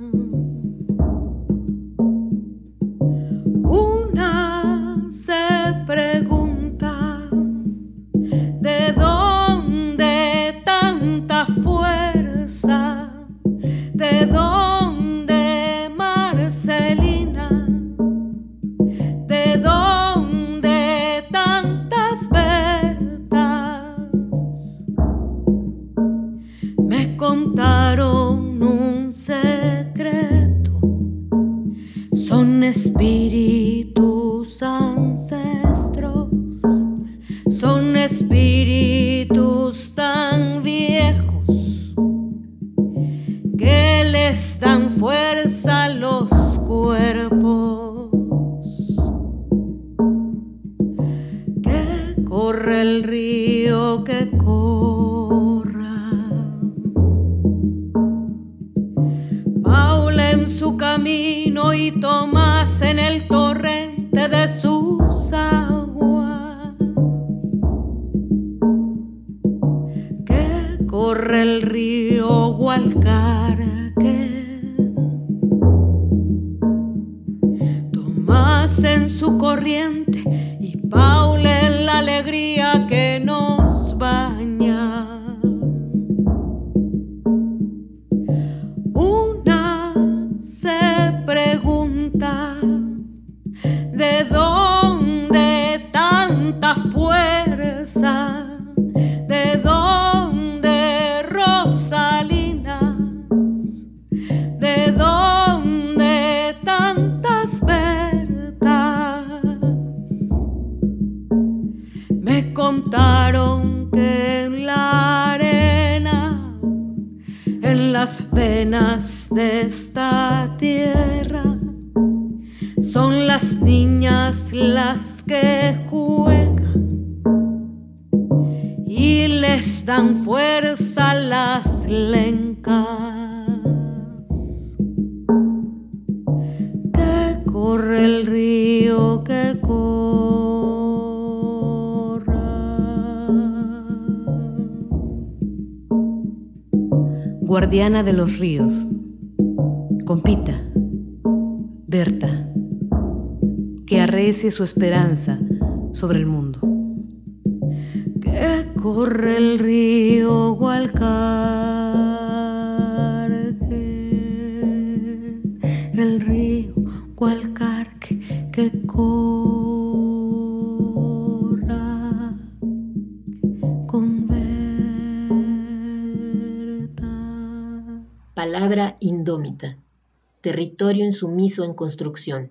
Una se pregunta, ¿de dónde tanta fuerza? ¿De dónde, Marcelina? ¿De dónde tantas verdades? Me contaron un secreto, son espíritus ancestros, son espíritus tan viejos que les dan fuerza a los cuerpos. Que corre el río, que corra, Paula en su camino y Tomás en el torrente de sus aguas. Que corre el río Gualcarque, Tomás en su corriente y Paula en la alegría que nos baña. las venas de esta tierra. Son las niñas las que juegan y les dan fuerza a las lencas. Que corre el río, que corra. Guardiana de los ríos, compita, Berta, que arrecie su esperanza sobre el mundo. Que corre el río Gualcarque, el río Gualcarque, que corra con Berta. Palabra indómita. Territorio insumiso en construcción.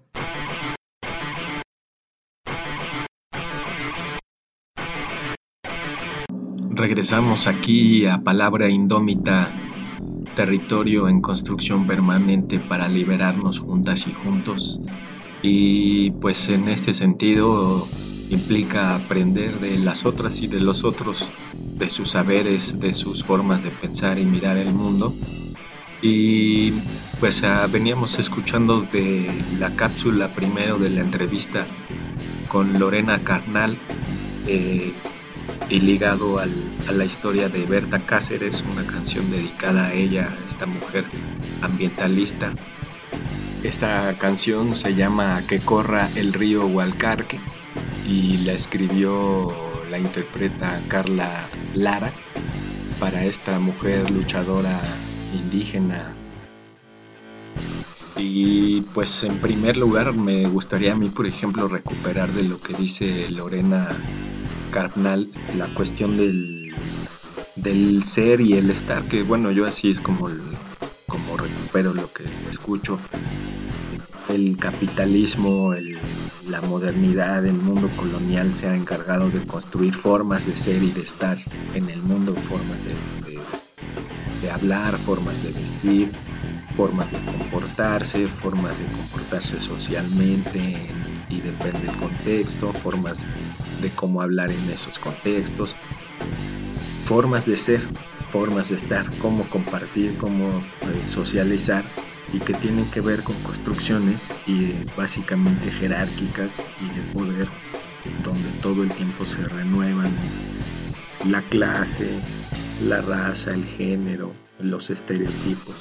Regresamos aquí a Palabra Indómita, territorio en construcción permanente para liberarnos juntas y juntos. Y pues en este sentido implica aprender de las otras y de los otros, de sus saberes, de sus formas de pensar y mirar el mundo. Y pues uh, veníamos escuchando de la cápsula primero de la entrevista con Lorena Carnal, eh, y ligado al, a la historia de Berta Cáceres, una canción dedicada a ella, a esta mujer ambientalista. Esta canción se llama Que corra el río Gualcarque y la escribió, la interpreta Carla Lara para esta mujer luchadora indígena. Y pues en primer lugar me gustaría a mí, por ejemplo, recuperar de lo que dice Lorena Carnal, la cuestión del, del ser y el estar, que bueno, yo así es como, como recupero lo que escucho. El capitalismo, el, la modernidad, el mundo colonial se ha encargado de construir formas de ser y de estar en el mundo, formas de, de, de hablar, formas de vestir, formas de comportarse, formas de comportarse socialmente, y depende del contexto, formas de cómo hablar en esos contextos, formas de ser, formas de estar, cómo compartir, cómo eh, socializar, y que tienen que ver con construcciones y básicamente jerárquicas y de poder, donde todo el tiempo se renuevan la clase, la raza, el género, los estereotipos.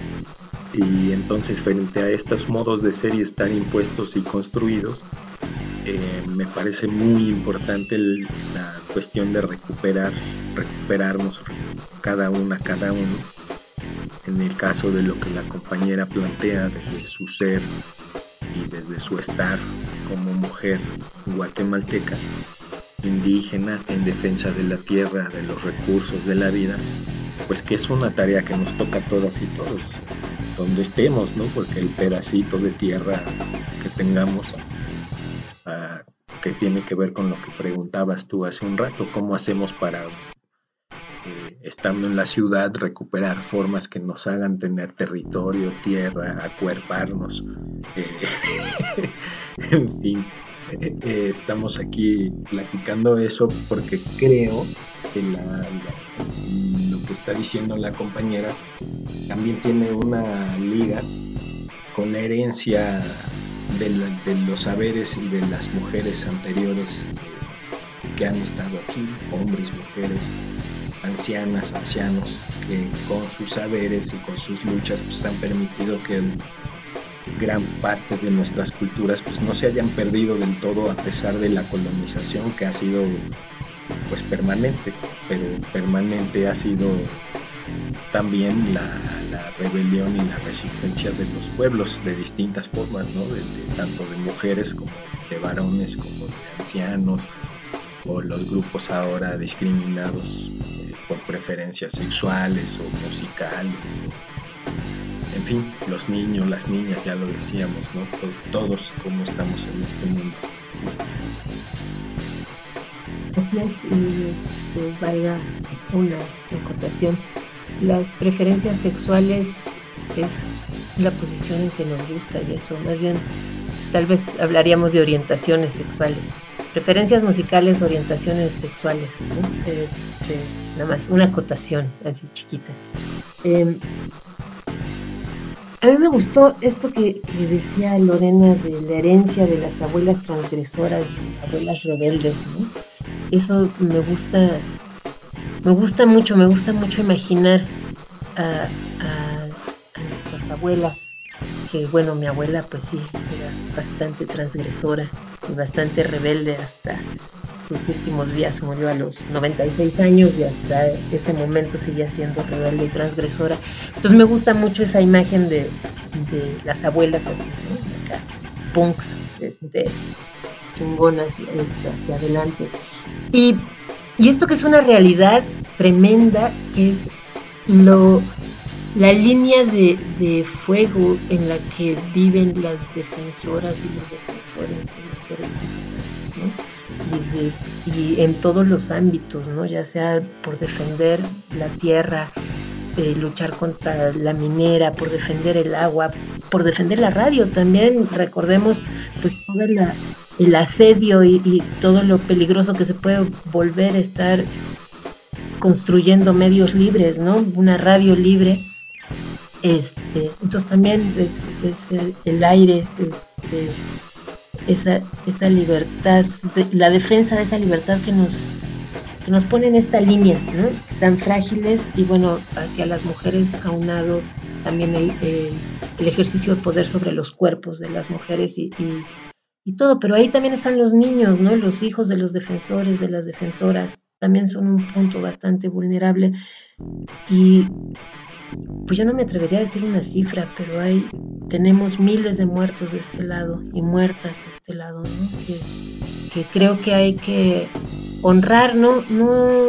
Y entonces frente a estos modos de ser y estar impuestos y construidos, eh, me parece muy importante el, la cuestión de recuperar, recuperarnos cada una, cada uno. En el caso de lo que la compañera plantea desde su ser y desde su estar como mujer guatemalteca, indígena, en defensa de la tierra, de los recursos de la vida, pues que es una tarea que nos toca a todas y todos, donde estemos, ¿no? Porque el pedacito de tierra que tengamos, uh, que tiene que ver con lo que preguntabas tú hace un rato, ¿cómo hacemos para, eh, estando en la ciudad, recuperar formas que nos hagan tener territorio, tierra, acuerparnos? Eh, en fin, eh, eh, estamos aquí platicando eso porque creo que la, la, lo que está diciendo la compañera también tiene una liga con la herencia de, la, de los saberes y de las mujeres anteriores que han estado aquí, hombres, mujeres, ancianas, ancianos, que con sus saberes y con sus luchas pues han permitido que gran parte de nuestras culturas pues no se hayan perdido del todo, a pesar de la colonización que ha sido pues permanente, pero permanente ha sido también la, la rebelión y la resistencia de los pueblos de distintas formas, ¿no? De, de, tanto de mujeres como de varones, como de ancianos, o los grupos ahora discriminados eh, por preferencias sexuales o musicales, o, en fin, los niños, las niñas, ya lo decíamos, ¿no? Todos como estamos en este mundo. Así es, y pues valga una acotación. las preferencias sexuales es la posición en que nos gusta y eso, más bien tal vez hablaríamos de orientaciones sexuales. Preferencias musicales, orientaciones sexuales, ¿no? Este, nada más, una acotación así chiquita. Eh, a mí me gustó esto que, que decía Lorena de la herencia de las abuelas transgresoras, abuelas rebeldes, ¿no? Eso me gusta, me gusta mucho, me gusta mucho imaginar a, a, a nuestras abuelas, que bueno, mi abuela pues sí, era bastante transgresora y bastante rebelde hasta sus últimos días, murió a los noventa y seis años y hasta ese momento seguía siendo rebelde y transgresora. Entonces me gusta mucho esa imagen de, de las abuelas así, ¿no? Acá, punks, este, chingonas hacia adelante. Y, y esto que es una realidad tremenda, que es lo la línea de, de fuego en la que viven las defensoras y los defensores de los derechos humanos, ¿no? Y, de, y en todos los ámbitos, ¿no? Ya sea por defender la tierra, eh, luchar contra la minera, por defender el agua, por defender la radio también. Recordemos pues todo la, el asedio y, y todo lo peligroso que se puede volver a estar construyendo medios libres, ¿no? Una radio libre. Este, entonces también es, es el, el aire, este, esa, esa libertad, de, la defensa de esa libertad que nos, que nos pone en esta línea, ¿no? Tan frágiles, y bueno, hacia las mujeres aunado también el, el, el ejercicio de poder sobre los cuerpos de las mujeres y, y, y todo, pero ahí también están los niños, ¿no? Los hijos de los defensores, de las defensoras, también son un punto bastante vulnerable. Y pues yo no me atrevería a decir una cifra, pero hay, tenemos miles de muertos de este lado y muertas de este lado, ¿no? Que, que creo que hay que honrar, no, no,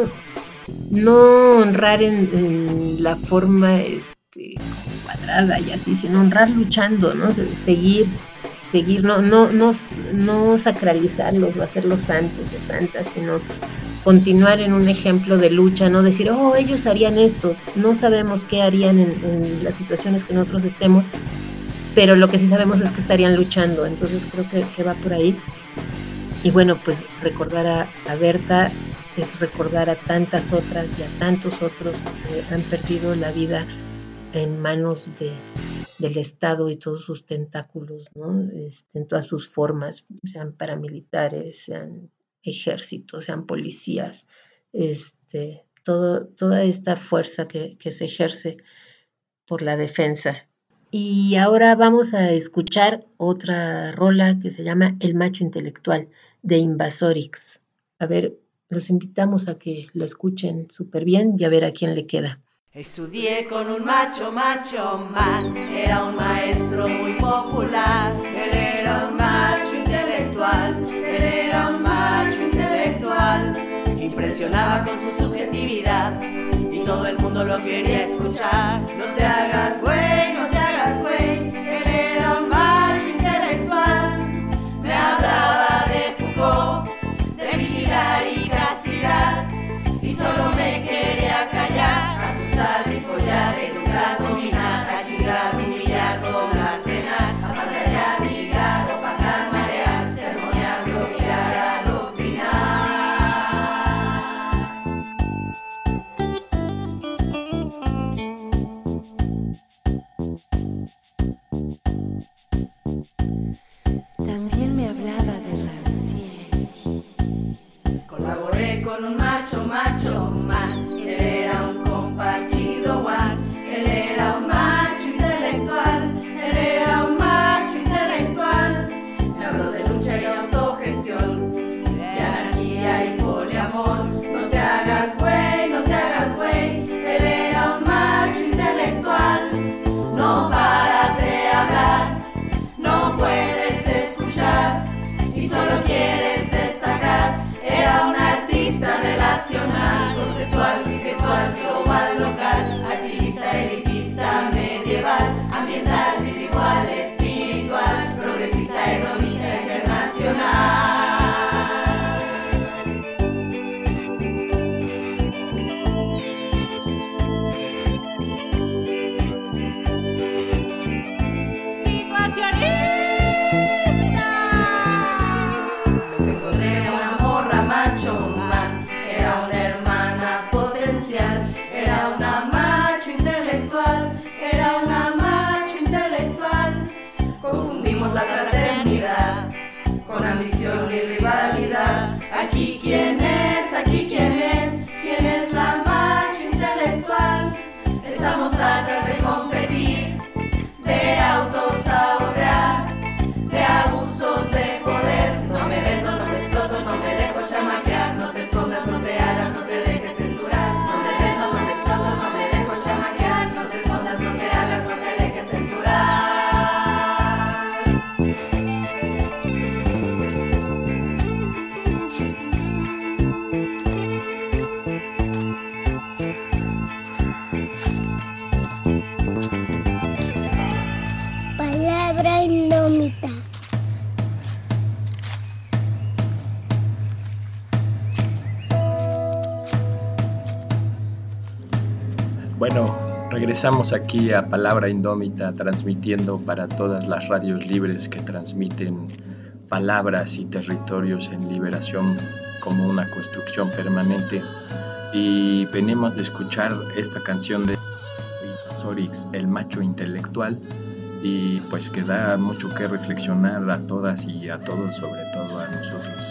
no honrar en, en la forma este, cuadrada y así, sino honrar luchando, ¿no? Seguir, seguir, no, no, no, no sacralizarlos o hacerlos santos o santas, sino continuar en un ejemplo de lucha, no decir, oh, ellos harían esto, no sabemos qué harían en, en las situaciones que nosotros estemos, pero lo que sí sabemos es que estarían luchando, entonces creo que, que va por ahí. Y bueno, pues recordar a, a Berta es recordar a tantas otras y a tantos otros que han perdido la vida en manos de, del Estado y todos sus tentáculos, ¿no? Este, en todas sus formas, sean paramilitares, sean ejércitos, sean policías, este, todo, toda esta fuerza que, que se ejerce por la defensa. Y ahora vamos a escuchar otra rola que se llama El Macho Intelectual, de Invasorix. A ver, los invitamos a que la escuchen súper bien y a ver a quién le queda. Estudié con un macho, macho man, era un maestro muy popular. Él era un macho intelectual, él era un macho intelectual. Impresionaba con su subjetividad y todo el mundo lo quería escuchar. No te hagas güey, no te hagas güey, él era un macho intelectual. Me hablaba de Foucault, de vigilar y castigar, y solo me quería callar. Asustar, follar, educar, dominar, achicar, humillar, doblar, frenar, apantallar, ligar, opacar, marear, sermonear, bloquear, adoctrinar. Estamos hartas de competir, de autosabotear, de abusos de poder. No me vendo, no me exploto, no me dejo chamaquear. No te escondas, no te hagas, no te dejes censurar. No me vendo, no me exploto, no me dejo chamaquear. No te escondas, no te hagas, no te dejes censurar. Palabra indómita. Bueno, regresamos aquí a Palabra Indómita, transmitiendo para todas las radios libres que transmiten palabras y territorios en liberación como una construcción permanente. Y venimos de escuchar esta canción de Sorix, El macho intelectual, y pues que da mucho que reflexionar a todas y a todos, sobre todo a nosotros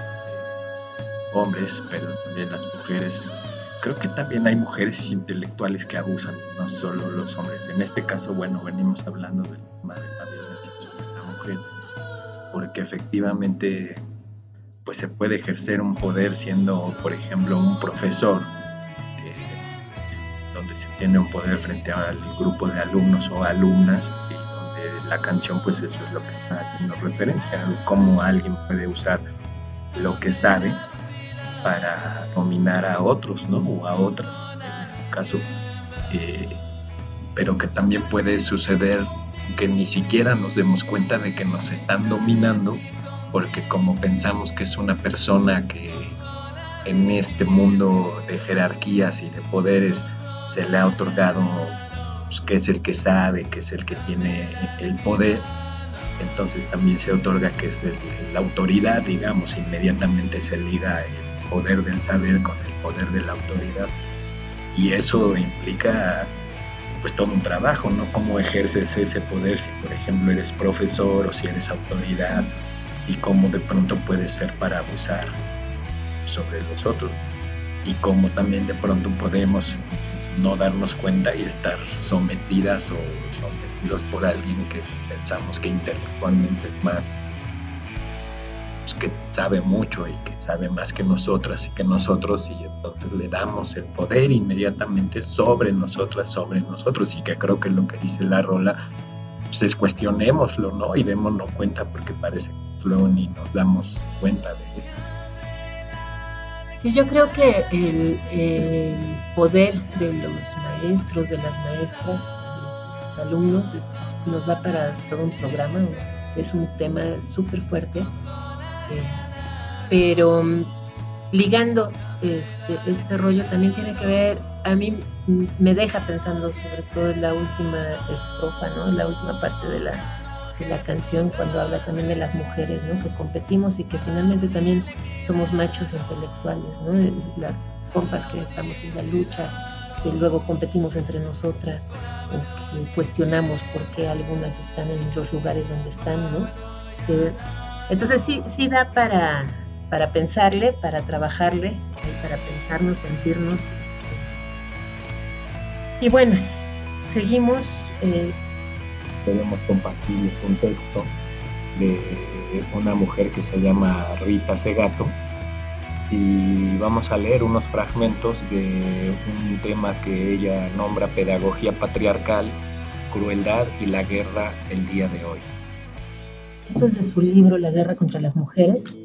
hombres, pero también las mujeres. Creo que también hay mujeres intelectuales que abusan, no solo los hombres. En este caso, bueno, venimos hablando del tema de la violencia sobre la mujer, porque efectivamente pues se puede ejercer un poder siendo, por ejemplo, un profesor, eh, donde se tiene un poder frente al grupo de alumnos o alumnas, y donde la canción pues eso es lo que está haciendo referencia, a cómo alguien puede usar lo que sabe para dominar a otros, ¿no? O a otras, en este caso. Eh, pero que también puede suceder que ni siquiera nos demos cuenta de que nos están dominando, porque como pensamos que es una persona que en este mundo de jerarquías y de poderes se le ha otorgado, pues, que es el que sabe, que es el que tiene el poder, entonces también se otorga que es el, la autoridad, digamos, inmediatamente se liga el poder del saber con el poder de la autoridad, y eso implica pues todo un trabajo, ¿no? Cómo ejerces ese poder, si por ejemplo eres profesor o si eres autoridad, y cómo de pronto puede ser para abusar sobre los otros, y cómo también de pronto podemos no darnos cuenta y estar sometidas o sometidos por alguien que pensamos que intelectualmente es más, pues, que sabe mucho y que sabe más que nosotras y que nosotros, y entonces le damos el poder inmediatamente sobre nosotras, sobre nosotros, y que creo que lo que dice la rola pues es cuestionémoslo, ¿no? Y démonos cuenta, porque parece que luego ni nos damos cuenta de eso. Sí, yo creo que el, el poder de los maestros, de las maestras, de los alumnos, es, nos da para todo un programa. Es un tema súper fuerte, eh, pero um, ligando este, este rollo también tiene que ver, a mí me deja pensando sobre todo en la última estrofa, ¿no? La última parte de la, de la canción, cuando habla también de las mujeres, ¿no? Que competimos y que finalmente también somos machos intelectuales, ¿no? Las compas que estamos en la lucha, que luego competimos entre nosotras, que cuestionamos por qué algunas están en los lugares donde están, ¿no? Que, entonces sí, sí da para, para pensarle, para trabajarle, para pensarnos, sentirnos. Y bueno, seguimos. Eh, Queremos compartirles un texto de una mujer que se llama Rita Segato, y vamos a leer unos fragmentos de un tema que ella nombra Pedagogía Patriarcal, Crueldad y la Guerra el día de hoy. Esto es de su libro La Guerra contra las Mujeres.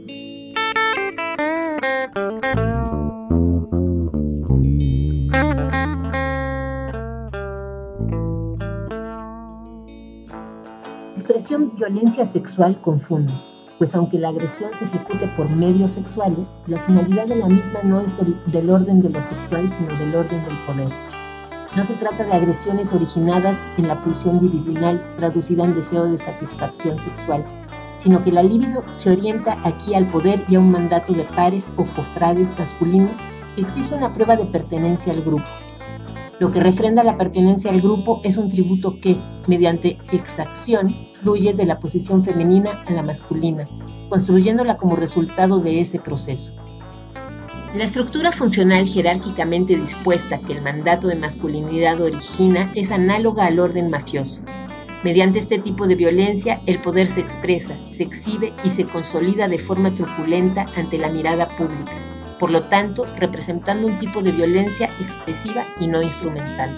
La expresión violencia sexual confunde, pues aunque la agresión se ejecute por medios sexuales, la finalidad de la misma no es del, del orden de lo sexual, sino del orden del poder. No se trata de agresiones originadas en la pulsión libidinal, traducida en deseo de satisfacción sexual, sino que la libido se orienta aquí al poder y a un mandato de pares o cofrades masculinos que exige una prueba de pertenencia al grupo. Lo que refrenda la pertenencia al grupo es un tributo que, mediante exacción, fluye de la posición femenina a la masculina, construyéndola como resultado de ese proceso. La estructura funcional jerárquicamente dispuesta que el mandato de masculinidad origina es análoga al orden mafioso. Mediante este tipo de violencia, el poder se expresa, se exhibe y se consolida de forma truculenta ante la mirada pública, por lo tanto, representando un tipo de violencia expresiva y no instrumental.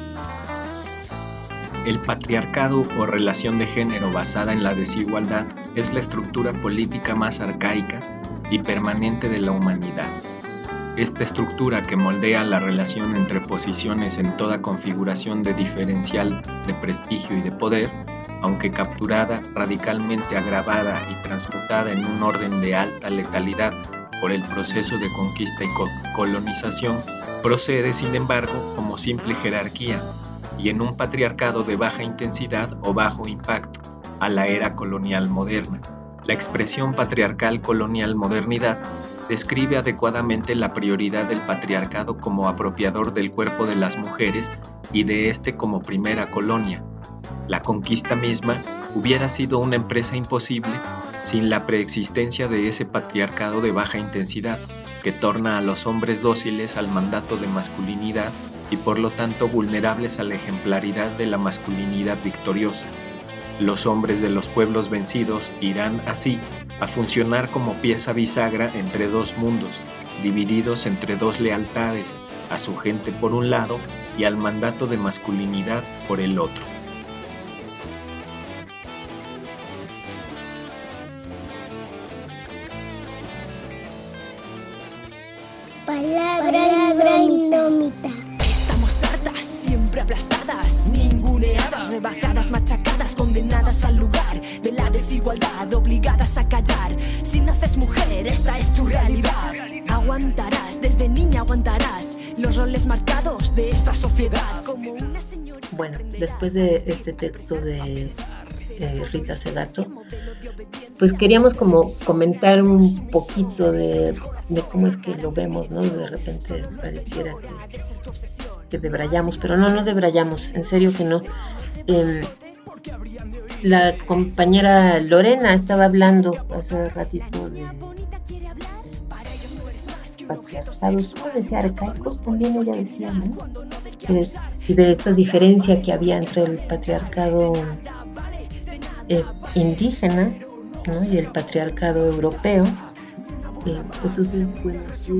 El patriarcado o relación de género basada en la desigualdad es la estructura política más arcaica y permanente de la humanidad. Esta estructura que moldea la relación entre posiciones en toda configuración de diferencial de prestigio y de poder, aunque capturada, radicalmente agravada y transmutada en un orden de alta letalidad por el proceso de conquista y colonización, procede, sin embargo, como simple jerarquía y en un patriarcado de baja intensidad o bajo impacto a la era colonial moderna. La expresión patriarcal colonial modernidad describe adecuadamente la prioridad del patriarcado como apropiador del cuerpo de las mujeres y de éste como primera colonia. La conquista misma hubiera sido una empresa imposible sin la preexistencia de ese patriarcado de baja intensidad, que torna a los hombres dóciles al mandato de masculinidad y por lo tanto vulnerables a la ejemplaridad de la masculinidad victoriosa. Los hombres de los pueblos vencidos irán así a funcionar como pieza bisagra entre dos mundos, divididos entre dos lealtades, a su gente por un lado y al mandato de masculinidad por el otro. Palabra indómita. Estamos hartas, siempre aplastadas, ninguneadas, rebajadas, machacadas, condenadas al lugar de la desigualdad, obligadas a callar. Si naces mujer, esta es tu realidad. Aguantarás, desde niña aguantarás los roles marcados de esta sociedad. Como una señorita. Bueno, después de este texto de eh, Rita Segato, pues queríamos como comentar un poquito de, de cómo es que lo vemos, ¿no? De repente pareciera que, que debrayamos, pero no, no debrayamos, en serio que no. Eh, la compañera Lorena estaba hablando hace ratito de patriarcados, ¿cómo decía? Arcaicos, también ella decía, ¿no? Es, y de esta diferencia que había entre el patriarcado eh, indígena, ¿no? Y el patriarcado europeo. Eh, entonces, bueno, sí,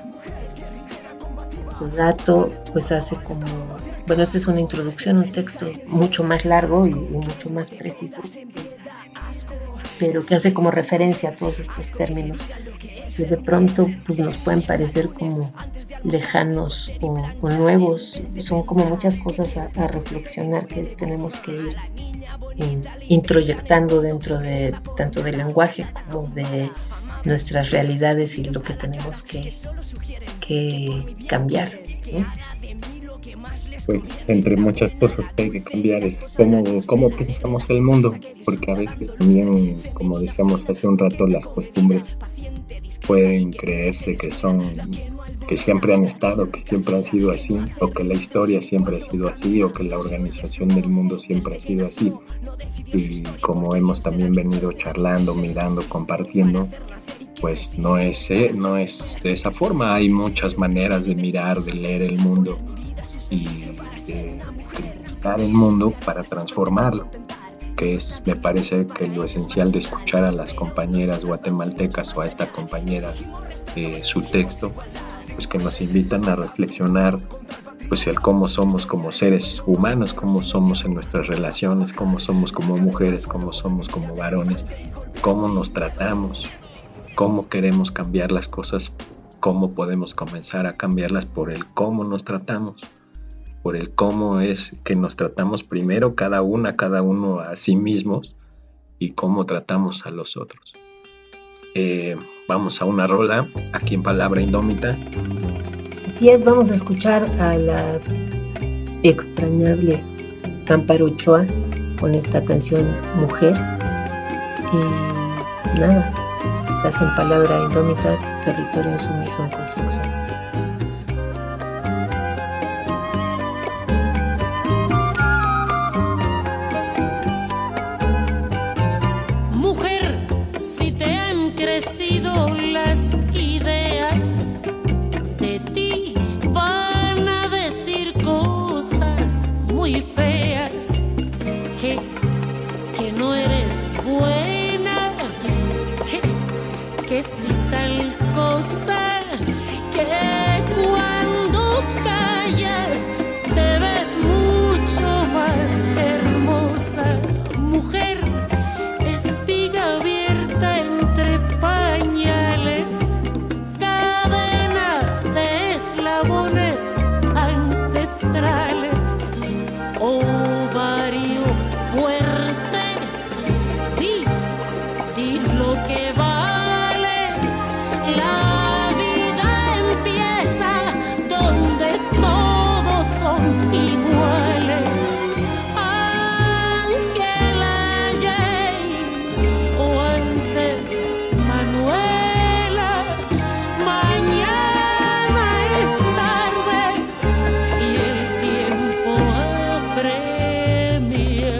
el dato pues hace como, bueno, esta es una introducción, un texto mucho más largo y, y mucho más preciso, pero que hace como referencia a todos estos términos que de pronto pues nos pueden parecer como lejanos o, o nuevos. Son como muchas cosas a, a reflexionar que tenemos que ir eh, introyectando dentro de tanto del lenguaje como de nuestras realidades y lo que tenemos que, que cambiar, ¿no? Pues entre muchas cosas que hay que cambiar es cómo, cómo pensamos el mundo, porque a veces también, como decíamos hace un rato, las costumbres pueden creerse que son, que siempre han estado, que siempre han sido así, o que la historia siempre ha sido así, o que la organización del mundo siempre ha sido así. Y como hemos también venido charlando, mirando, compartiendo, pues no es, eh, no es de esa forma. Hay muchas maneras de mirar, de leer el mundo y de criticar el mundo para transformarlo, que es, me parece que lo esencial de escuchar a las compañeras guatemaltecas o a esta compañera eh, su texto, pues que nos invitan a reflexionar pues el cómo somos como seres humanos, cómo somos en nuestras relaciones, cómo somos como mujeres, cómo somos como varones, cómo nos tratamos, cómo queremos cambiar las cosas, cómo podemos comenzar a cambiarlas por el cómo nos tratamos, por el cómo es que nos tratamos primero cada una, cada uno a sí mismos y cómo tratamos a los otros. Eh, vamos a una rola aquí en Palabra Indómita. Así es, vamos a escuchar a la extrañable Amparo Ochoa con esta canción Mujer. Y nada, estás en Palabra Indómita, territorio insumiso en construcción. Mujer, si te han crecido las ideas, muy feas, que, que no eres buena, que, que si tal cosa, que cuando callas te ves mucho más hermosa, mujer, espiga abierta entre pañales, cadena de eslabones ancestrales, ovario fuerte, di, di lo que vales, la vida empieza donde todos son iguales. Ángela James o antes Manuela, mañana es tarde y el tiempo apremia.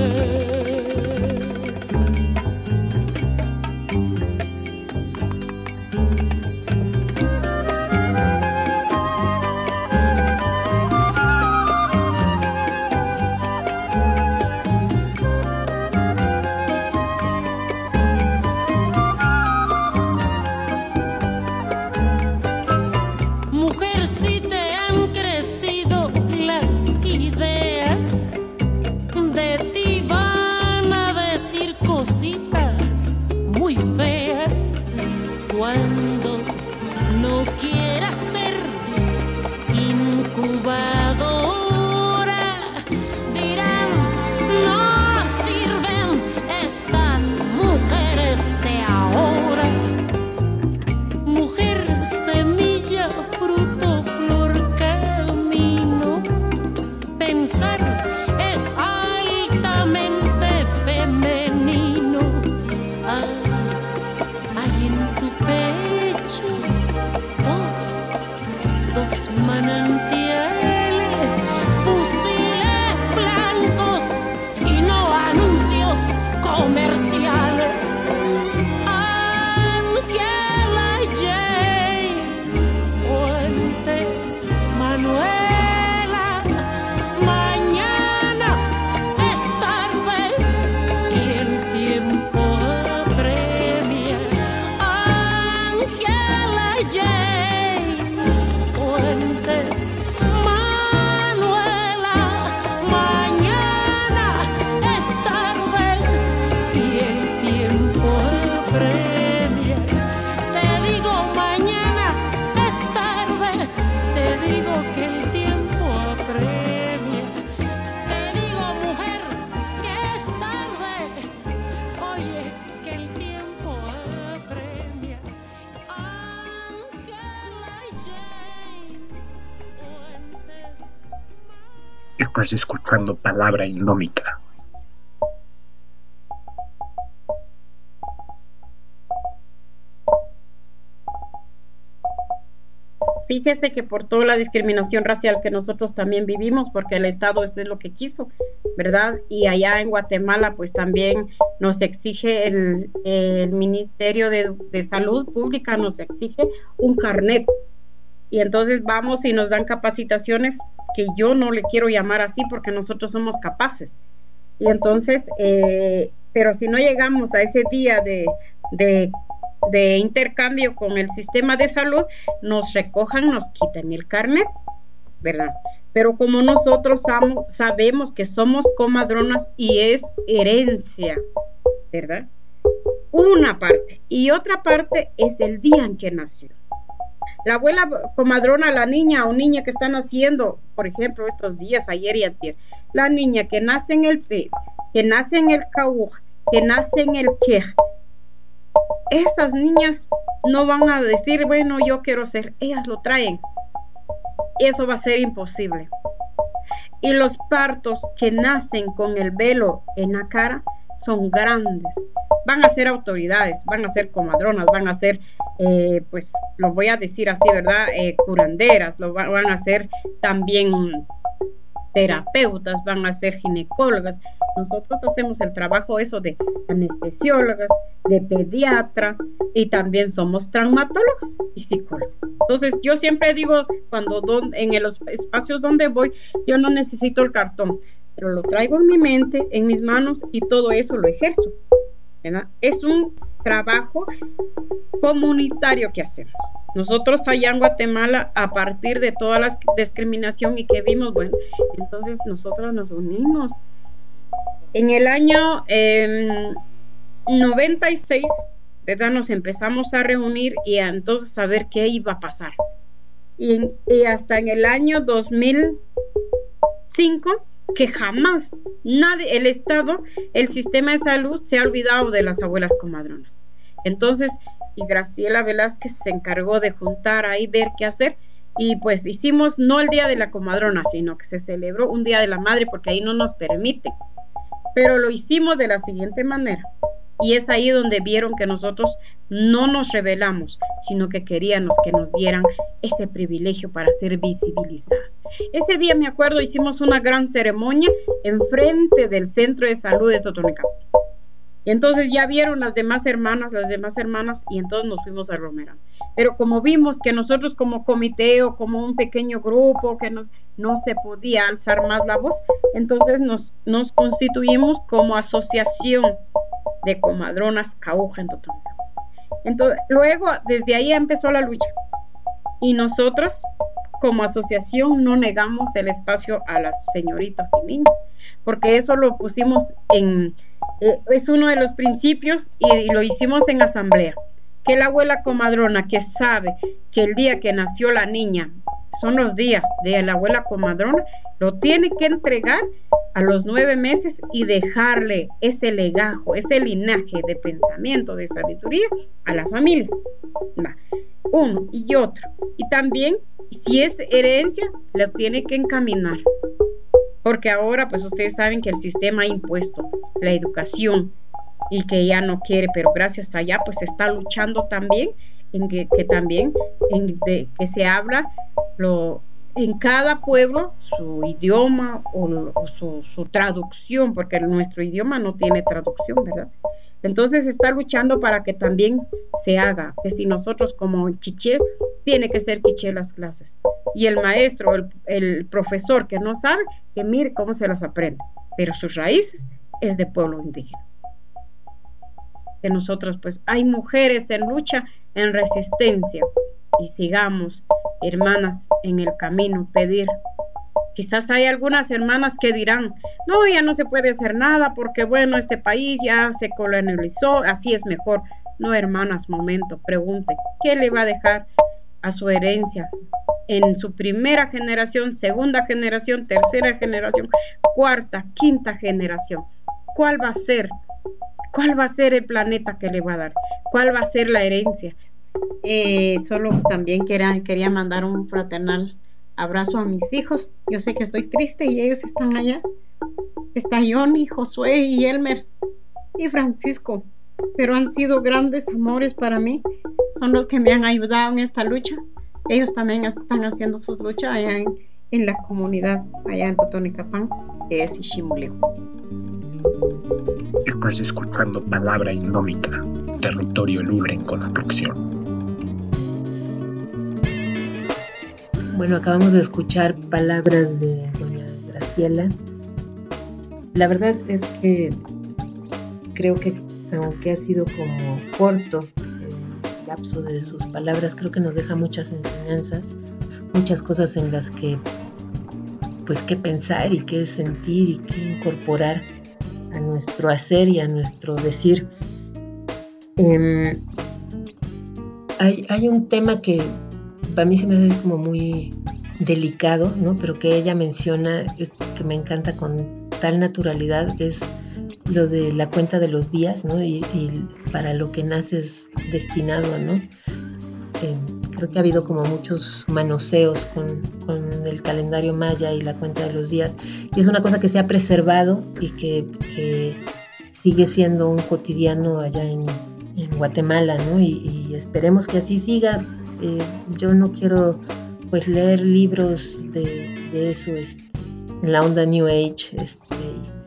Mujer, si te han crecido las ideas, de ti van a decir cositas muy feas. Cuando no quieras ser incubadora, dirán, no sirven estas mujeres de ahora. Mujer, semilla, fruto, flor, camino, pensar es altamente femenino. Ah, hay en tu pecho dos, dos manantiales, fusiles blancos y no anuncios comerciales. Ángela James Fuentes, Manuela, mañana es tarde y el tiempo apremia. Ángela James Fuentes, Manuela, mañana es tarde y el tiempo apremia. Te digo mañana es tarde, te digo que el tiempo apremia. Te digo mujer que es tarde, oye que el tiempo apremia. Ángela James Fuentes. Estás escuchando Palabra Indómita. Fíjese que por toda la discriminación racial que nosotros también vivimos, porque el Estado eso es lo que quiso, ¿verdad? Y allá en Guatemala pues también nos exige el, el Ministerio de, de Salud Pública, nos exige un carnet. Y entonces vamos y nos dan capacitaciones que yo no le quiero llamar así porque nosotros somos capaces. Y entonces, eh, pero si no llegamos a ese día de, de, de intercambio con el sistema de salud, nos recojan, nos quitan el carnet, ¿verdad? Pero como nosotros sab- sabemos que somos comadronas y es herencia, ¿verdad? Una parte. Y otra parte es el día en que nació. La abuela comadrona, la niña o niña que está naciendo, por ejemplo, estos días, ayer y ayer, la niña que nace en el C, que nace en el Cauj, que nace en el Quej, esas niñas no van a decir, bueno, yo quiero ser, ellas lo traen. Eso va a ser imposible. Y los partos que nacen con el velo en la cara son grandes. Van a ser autoridades, van a ser comadronas, van a ser, eh, pues, lo voy a decir así, ¿verdad? Eh, curanderas, lo va, van a ser también terapeutas, van a ser ginecólogas. Nosotros hacemos el trabajo eso de anestesiólogas, de pediatra y también somos traumatólogas y psicólogas. Entonces yo siempre digo, cuando don, en los espacios donde voy, yo no necesito el cartón, pero lo traigo en mi mente, en mis manos y todo eso lo ejerzo, ¿verdad? Es un trabajo comunitario que hacemos. Nosotros allá en Guatemala, a partir de toda la discriminación y que vimos, bueno, entonces nosotros nos unimos. En el año eh, noventa y seis, ¿verdad? Nos empezamos a reunir y a, entonces a ver qué iba a pasar. Y, y hasta en el año dos mil cinco, que jamás nadie, el Estado, el sistema de salud se ha olvidado de las abuelas comadronas. Entonces, y Graciela Velázquez se encargó de juntar ahí, ver qué hacer, y pues hicimos no el Día de la Comadrona, sino que se celebró un Día de la Madre, porque ahí no nos permite, pero lo hicimos de la siguiente manera, y es ahí donde vieron que nosotros no nos rebelamos, sino que queríamos que nos dieran ese privilegio para ser visibilizadas. Ese día, me acuerdo, hicimos una gran ceremonia enfrente del Centro de Salud de Totonicapán. Y entonces ya vieron las demás hermanas, las demás hermanas, y entonces nos fuimos a Romerán. Pero como vimos que nosotros como comité o como un pequeño grupo, que nos, no se podía alzar más la voz, entonces nos, nos constituimos como asociación de comadronas Cauja en Totonicapán. Entonces, luego, desde ahí empezó la lucha. Y nosotros, como asociación, no negamos el espacio a las señoritas y niñas, porque eso lo pusimos en... Eh, es uno de los principios y, y lo hicimos en asamblea, que la abuela comadrona que sabe que el día que nació la niña son los días de la abuela comadrona, lo tiene que entregar a los nueve meses y dejarle ese legajo, ese linaje de pensamiento, de sabiduría a la familia. Va. Uno y otro. Y también, si es herencia, lo tiene que encaminar. Porque ahora, pues ustedes saben que el sistema ha impuesto la educación y que ya no quiere, pero gracias a allá, pues está luchando también en que, que también en de, que se habla lo, en cada pueblo su idioma o, o su, su traducción, porque nuestro idioma no tiene traducción, ¿verdad? Entonces está luchando para que también se haga, que si nosotros como quiché, tiene que ser quiché las clases. Y el maestro, el, el profesor que no sabe, que mire cómo se las aprende. Pero sus raíces es de pueblo indígena. Que nosotros, pues, hay mujeres en lucha, en resistencia. Y sigamos, hermanas, en el camino, pedir. Quizás hay algunas hermanas que dirán, no, ya no se puede hacer nada porque, bueno, este país ya se colonializó, así es mejor. No, hermanas, momento, pregunte, ¿qué le va a dejar a su herencia en su primera generación, segunda generación, tercera generación, cuarta, quinta generación? ¿Cuál va a ser? ¿Cuál va a ser el planeta que le va a dar? ¿Cuál va a ser la herencia? Eh, solo también quería, quería mandar un fraternal abrazo a mis hijos. Yo sé que estoy triste y ellos están allá. Está Johnny, Josué y Elmer y Francisco, pero han sido grandes amores para mí. Son los que me han ayudado en esta lucha. Ellos también están haciendo sus luchas allá en, en la comunidad, allá en Totonicapán, que es Iximuleo. Estás escuchando Palabra Indómita, territorio libre en construcción. Bueno, acabamos de escuchar palabras de doña Graciela. La verdad es que creo que, aunque ha sido como corto el lapso de sus palabras, creo que nos deja muchas enseñanzas, muchas cosas en las que, pues, qué pensar y qué sentir y qué incorporar a nuestro hacer y a nuestro decir. Eh, hay, hay un tema que para mí se me hace como muy delicado, ¿no? Pero que ella menciona, que me encanta con tal naturalidad, es lo de la cuenta de los días, ¿no? Y, y para lo que naces destinado, ¿no? Eh, creo que ha habido como muchos manoseos con, con el calendario maya y la cuenta de los días, y es una cosa que se ha preservado y que, que sigue siendo un cotidiano allá en, en Guatemala, ¿no? Y, y esperemos que así siga. Eh, yo no quiero, pues, leer libros de, de eso. Este, en la onda New Age, este,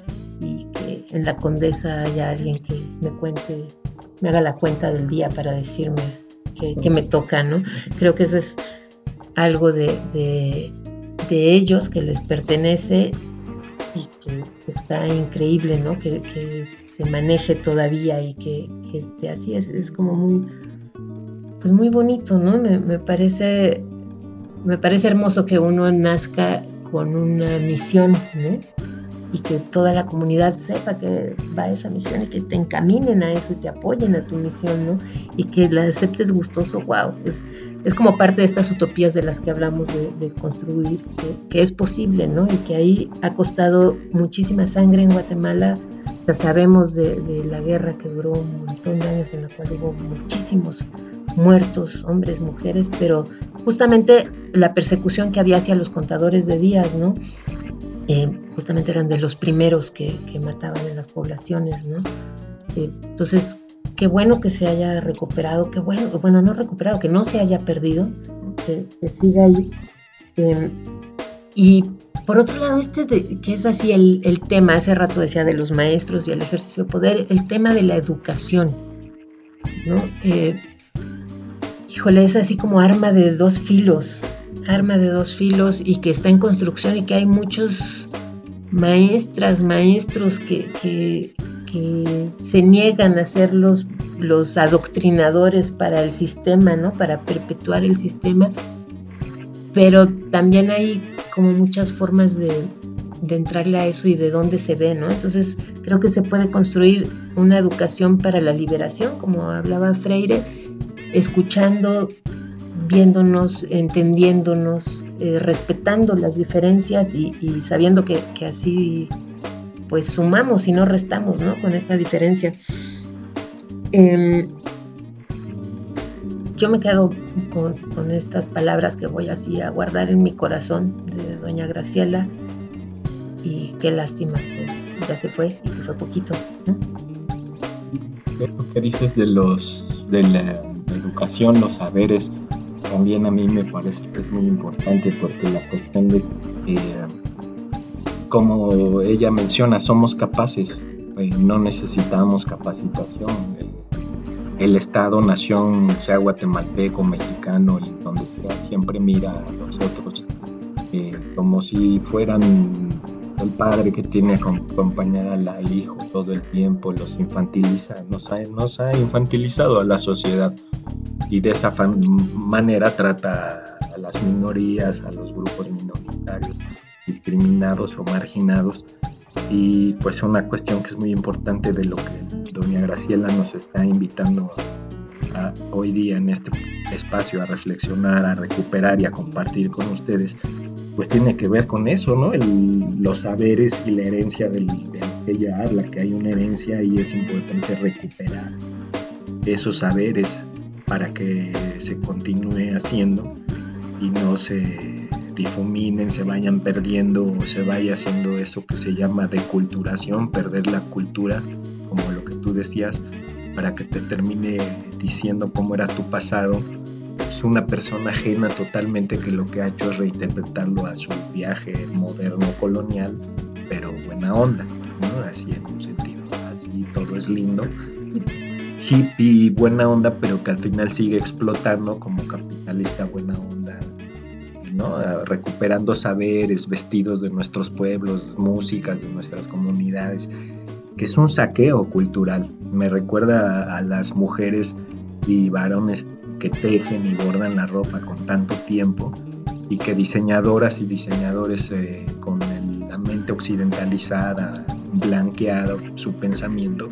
y que en la Condesa haya alguien que me cuente, me haga la cuenta del día para decirme que, que me toca, ¿no? Creo que eso es algo de, de, de ellos que les pertenece y que está increíble, ¿no? Que, que se maneje todavía y que, que esté así, es, es como muy, pues muy bonito, ¿no? Me, me parece, me parece hermoso que uno nazca con una misión, ¿no? Y que toda la comunidad sepa que va a esa misión y que te encaminen a eso y te apoyen a tu misión, ¿no? Y que la aceptes gustoso, wow, es, es como parte de estas utopías de las que hablamos de, de construir, que, que es posible, ¿no? Y que ahí ha costado muchísima sangre en Guatemala. O sea, sabemos de, de la guerra que duró un montón de años, en la cual hubo muchísimos muertos, hombres, mujeres, pero justamente la persecución que había hacia los contadores de días, ¿no? Eh, justamente eran de los primeros que, que mataban en las poblaciones, ¿no? Eh, entonces, qué bueno que se haya recuperado, qué bueno, bueno, no recuperado, que no se haya perdido, que, que siga ahí. Eh, y por otro lado, este de, que es así el, el tema, hace rato decía de los maestros y el ejercicio de poder, el tema de la educación, ¿no? Eh, híjole, es así como arma de dos filos, arma de dos filos y que está en construcción y que hay muchos maestras, maestros que, que, que se niegan a ser los, los adoctrinadores para el sistema, ¿no? Para perpetuar el sistema, pero también hay como muchas formas de, de entrarle a eso y de dónde se ve, ¿no? Entonces creo que se puede construir una educación para la liberación, como hablaba Freire, escuchando, viéndonos, entendiéndonos, eh, respetando las diferencias y, y sabiendo que, que así pues sumamos y no restamos, ¿no? Con esta diferencia. Eh, yo me quedo con, con estas palabras que voy así a guardar en mi corazón de doña Graciela, y qué lástima que ya se fue y que fue poquito, ¿no? Lo que dices de los de la educación, los saberes, también a mí me parece que es muy importante, porque la cuestión de eh, como ella menciona, somos capaces, eh, no necesitamos capacitación. Eh, el Estado, nación, sea guatemalteco, mexicano, y donde sea, siempre mira a nosotros eh, como si fueran el padre que tiene que acompañar al, al hijo todo el tiempo, los infantiliza, nos ha, nos ha infantilizado a la sociedad, y de esa fan, manera trata a las minorías, a los grupos minoritarios, discriminados o marginados. Y pues una cuestión que es muy importante de lo que doña Graciela nos está invitando a, a, hoy día en este espacio a reflexionar, a recuperar y a compartir con ustedes, pues tiene que ver con eso, ¿no? El, los saberes y la herencia del, de lo que ella habla, que hay una herencia y es importante recuperar esos saberes para que se continúe haciendo y no se difuminen, se vayan perdiendo o se vaya haciendo eso que se llama deculturación, perder la cultura, como lo que tú decías, para que te termine diciendo cómo era tu pasado. Es una persona ajena totalmente que lo que ha hecho es reinterpretarlo a su viaje moderno colonial, pero buena onda, ¿no? Así en un sentido, así todo es lindo, hippie, buena onda, pero que al final sigue explotando como capitalista buena onda, ¿no? Recuperando saberes, vestidos de nuestros pueblos, músicas de nuestras comunidades, que es un saqueo cultural. Me recuerda a, a las mujeres y varones que tejen y bordan la ropa con tanto tiempo, y que diseñadoras y diseñadores eh, con el, la mente occidentalizada, blanqueada su pensamiento,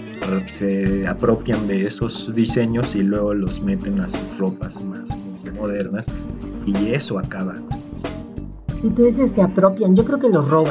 se apropian de esos diseños y luego los meten a sus ropas más modernas, y eso acaba. Entonces se apropian, yo creo que los roban.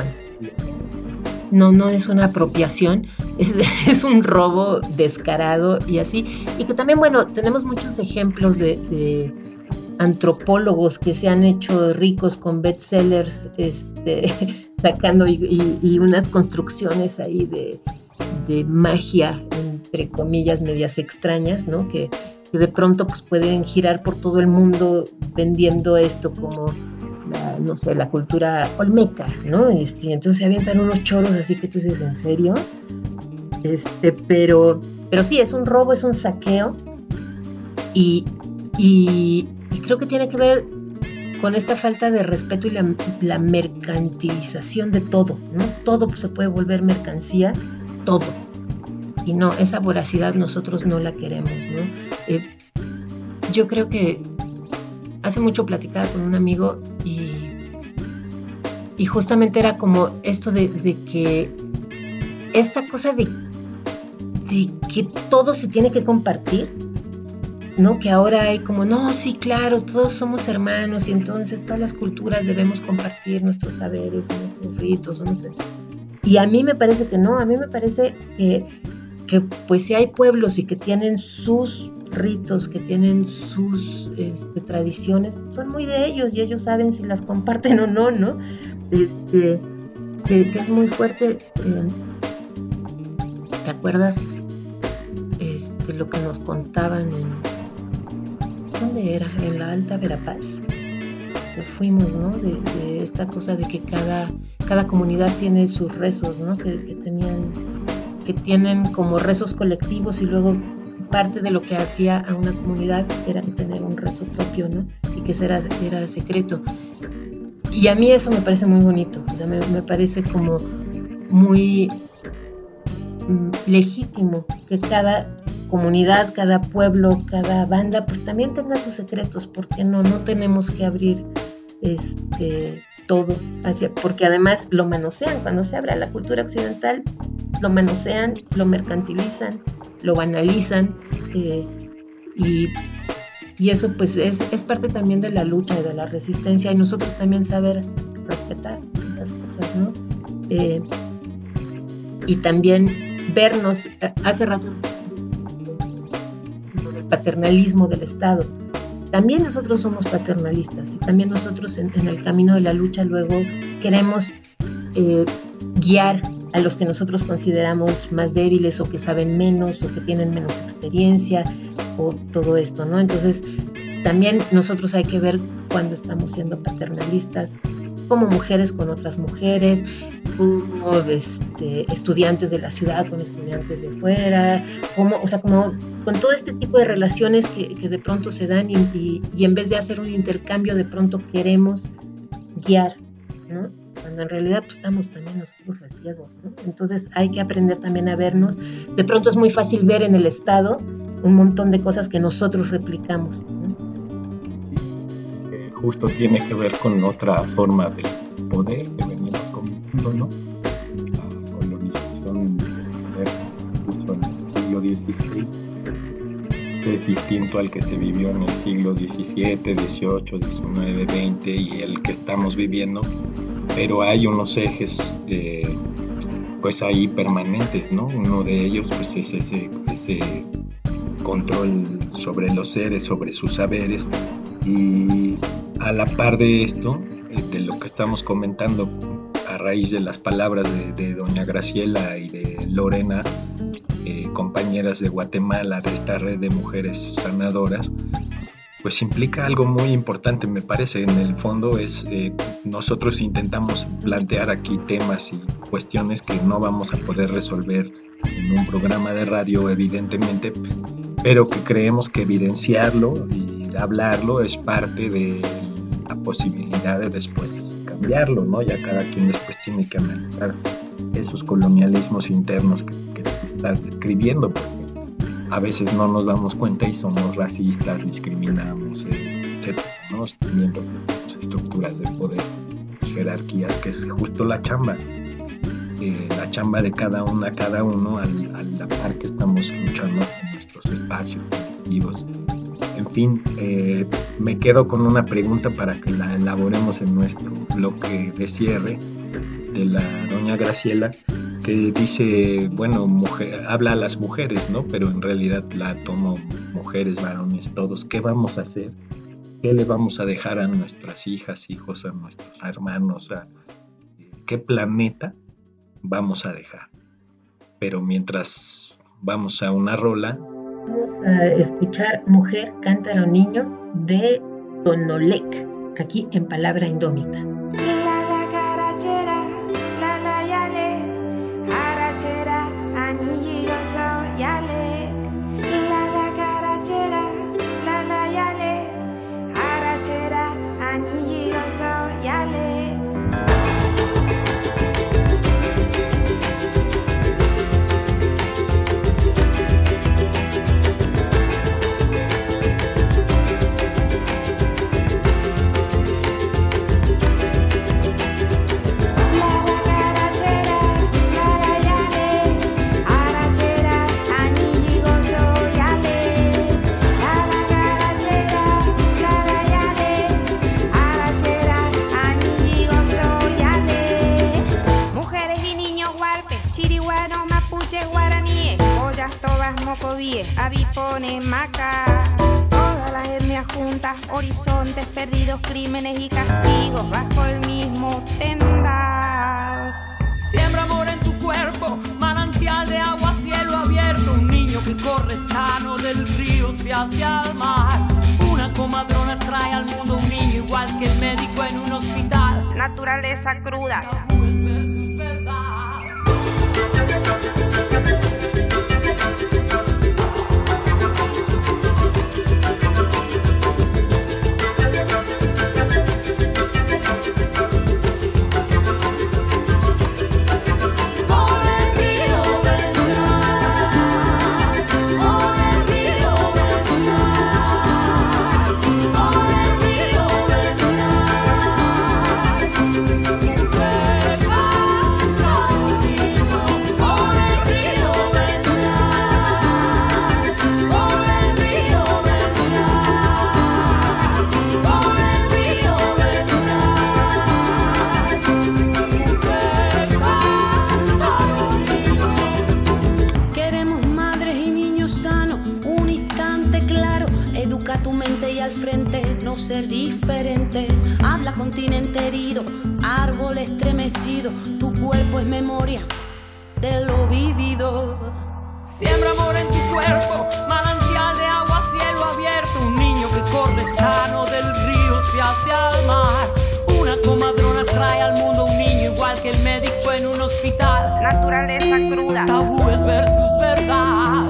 No, no es una apropiación, es, es un robo descarado y así. Y que también, bueno, tenemos muchos ejemplos de, de antropólogos que se han hecho ricos con bestsellers, este, sacando y, y, y unas construcciones ahí de, de magia, entre comillas, medias extrañas, ¿no? Que, que de pronto pues, pueden girar por todo el mundo vendiendo esto como la la, no sé, la cultura olmeca, ¿no? Este, entonces se avientan unos choros así que tú dices, ¿en serio? Este, pero, pero sí, es un robo, es un saqueo y, y, y creo que tiene que ver con esta falta de respeto y la, la mercantilización de todo, ¿no? Todo se puede volver mercancía, todo. Y no, esa voracidad nosotros no la queremos, ¿no? Eh, yo creo que hace mucho platicaba con un amigo y, y justamente era como esto de, de que esta cosa de, de que todo se tiene que compartir, ¿no? Que ahora hay como, no, sí, claro, todos somos hermanos y entonces todas las culturas debemos compartir nuestros saberes, nuestros ritos, nuestros... Y a mí me parece que no, a mí me parece que, que pues si hay pueblos y que tienen sus ritos, que tienen sus este, tradiciones, son muy de ellos y ellos saben si las comparten o no, ¿no? Este, que, que es muy fuerte. Eh, ¿te acuerdas este, lo que nos contaban en... ¿Dónde era? En la Alta Verapaz. Fuimos, ¿no? De, de esta cosa de que cada, cada comunidad tiene sus rezos, ¿no? Que, que tenían, que tienen como rezos colectivos y luego parte de lo que hacía a una comunidad era tener un rezo propio, ¿no? Y que era, era secreto. Y a mí eso me parece muy bonito, o sea, me, me parece como muy mm, legítimo que cada comunidad, cada pueblo, cada banda, pues también tenga sus secretos, porque no, no tenemos que abrir este todo hacia, porque además lo manosean, cuando se abre a la cultura occidental, lo manosean, lo mercantilizan, lo banalizan, eh, y, y eso pues es, es parte también de la lucha y de la resistencia, y nosotros también saber respetar esas cosas, ¿no? Eh, y también vernos, hace rato paternalismo del Estado. También nosotros somos paternalistas y también nosotros en, en el camino de la lucha luego queremos eh, guiar a los que nosotros consideramos más débiles o que saben menos o que tienen menos experiencia o todo esto, ¿no? Entonces también nosotros hay que ver cuando estamos siendo paternalistas como mujeres con otras mujeres, como este, estudiantes de la ciudad con estudiantes de fuera, como, o sea, como con todo este tipo de relaciones que, que de pronto se dan y, y, y en vez de hacer un intercambio de pronto queremos guiar, ¿no? Cuando en realidad pues estamos también nosotros reciegos, ¿no? Entonces hay que aprender también a vernos. De pronto es muy fácil ver en el Estado un montón de cosas que nosotros replicamos, ¿no? Justo tiene que ver con otra forma de poder que venimos comentando, ¿no? La colonización del poder justo en el siglo dieciséis es distinto al que se vivió en el siglo diecisiete, dieciocho, diecinueve, veinte y el que estamos viviendo, pero hay unos ejes eh, pues ahí permanentes, ¿no? Uno de ellos pues es ese, ese control sobre los seres, sobre sus saberes, y a la par de esto, de lo que estamos comentando a raíz de las palabras de, de doña Graciela y de Lorena, eh, compañeras de Guatemala, de esta red de mujeres sanadoras, pues implica algo muy importante, me parece. En el fondo es, eh, nosotros intentamos plantear aquí temas y cuestiones que no vamos a poder resolver en un programa de radio, evidentemente, pero que creemos que evidenciarlo y hablarlo es parte de la posibilidad de después cambiarlo, ¿no? Ya cada quien después tiene que analizar esos colonialismos internos que, que tú estás describiendo, porque a veces no nos damos cuenta y somos racistas, discriminamos, etcétera, ¿no? También tenemos estructuras de poder, jerarquías, que es justo la chamba, eh, la chamba de cada una, cada uno, al, a la par que estamos luchando en nuestros espacios colectivos. En fin, eh, me quedo con una pregunta para que la elaboremos en nuestro bloque de cierre de la doña Graciela, que dice, bueno, mujer, habla a las mujeres, ¿no? Pero en realidad la tomo mujeres, varones, todos. ¿Qué vamos a hacer? ¿Qué le vamos a dejar a nuestras hijas, hijos, a nuestros hermanos? A, ¿qué planeta vamos a dejar? Pero mientras vamos a una rola, vamos a escuchar Mujer, Cántaro, Niño de Tonolec, aquí en Palabra Indómita. chiriguano, mapuche, guaraníes, ollas, tobas, mocovíes, avipones, macas. Todas las etnias juntas, horizontes perdidos, crímenes y castigos bajo el mismo tendal. Siembra amor en tu cuerpo, manantial de agua, cielo abierto. Un niño que corre sano del río se hacia el mar. Una comadrona trae al mundo un niño igual que el médico en un hospital. Naturaleza cruda. Tabúes versus verdad. Tu mente y al frente, no ser diferente. Habla continente herido, árbol estremecido. Tu cuerpo es memoria de lo vivido. Siembra amor en tu cuerpo, manantial de agua, cielo abierto. Un niño que corre sano del río se hacia el mar. Una comadrona trae al mundo un niño igual que el médico en un hospital. Naturaleza cruda. Tabúes versus verdad.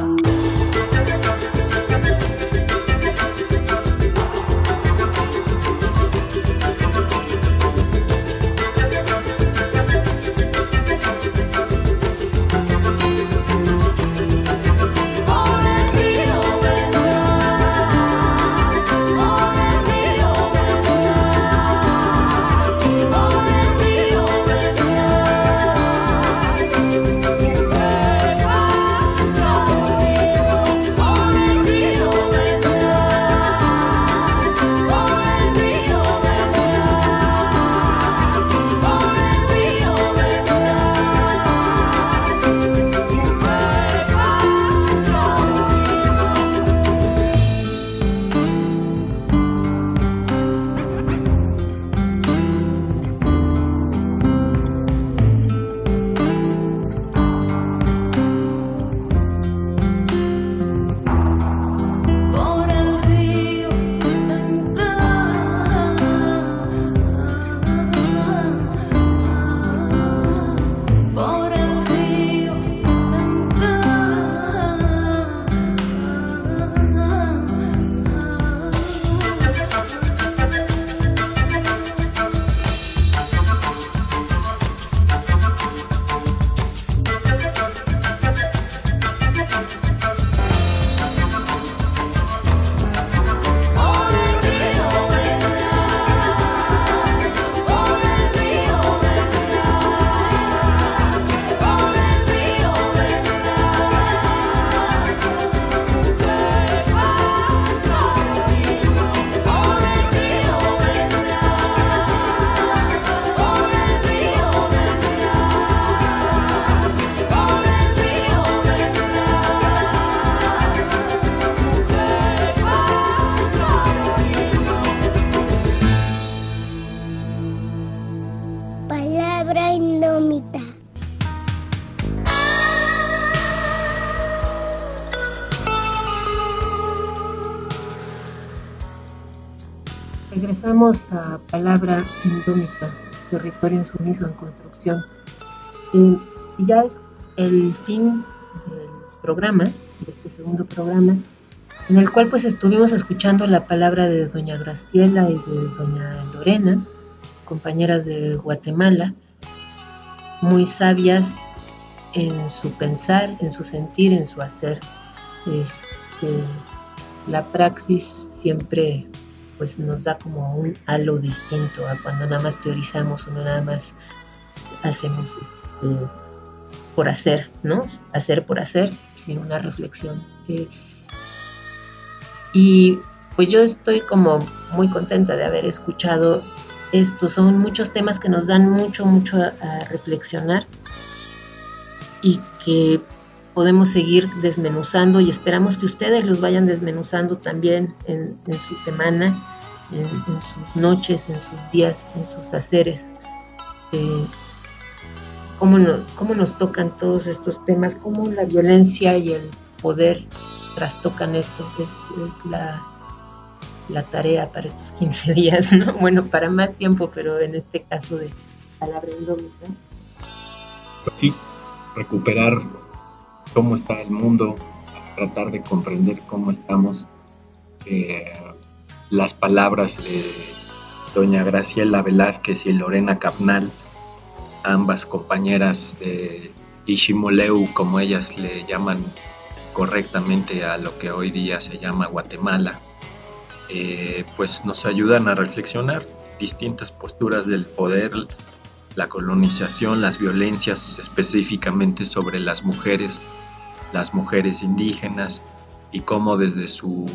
Regresamos a Palabra Indómita, territorio insumiso en construcción. Eh, y ya es el fin del programa, de este segundo programa, en el cual pues estuvimos escuchando la palabra de doña Graciela y de doña Lorena, compañeras de Guatemala, muy sabias en su pensar, en su sentir, en su hacer. Este, la praxis siempre pues nos da como un halo distinto a cuando nada más teorizamos o nada más hacemos este, por hacer, ¿no? Hacer por hacer, sin una reflexión. Eh, y pues yo estoy como muy contenta de haber escuchado esto. Son muchos temas que nos dan mucho, mucho a, a reflexionar. y que podemos seguir desmenuzando, y esperamos que ustedes los vayan desmenuzando también en, en su semana, en, en sus noches, en sus días, en sus haceres. Eh, cómo, no, cómo nos tocan todos estos temas, cómo la violencia y el poder trastocan esto. Es, es la, la tarea para estos quince días, ¿no? Bueno, para más tiempo, pero en este caso de Palabra Indómita. Pues sí, recuperar cómo está el mundo, tratar de comprender cómo estamos. Eh, las palabras de doña Graciela Velázquez y Lorena Capnal, ambas compañeras de Ishimoleu, como ellas le llaman correctamente a lo que hoy día se llama Guatemala, eh, pues nos ayudan a reflexionar distintas posturas del poder, la colonización, las violencias específicamente sobre las mujeres, las mujeres indígenas, y cómo desde su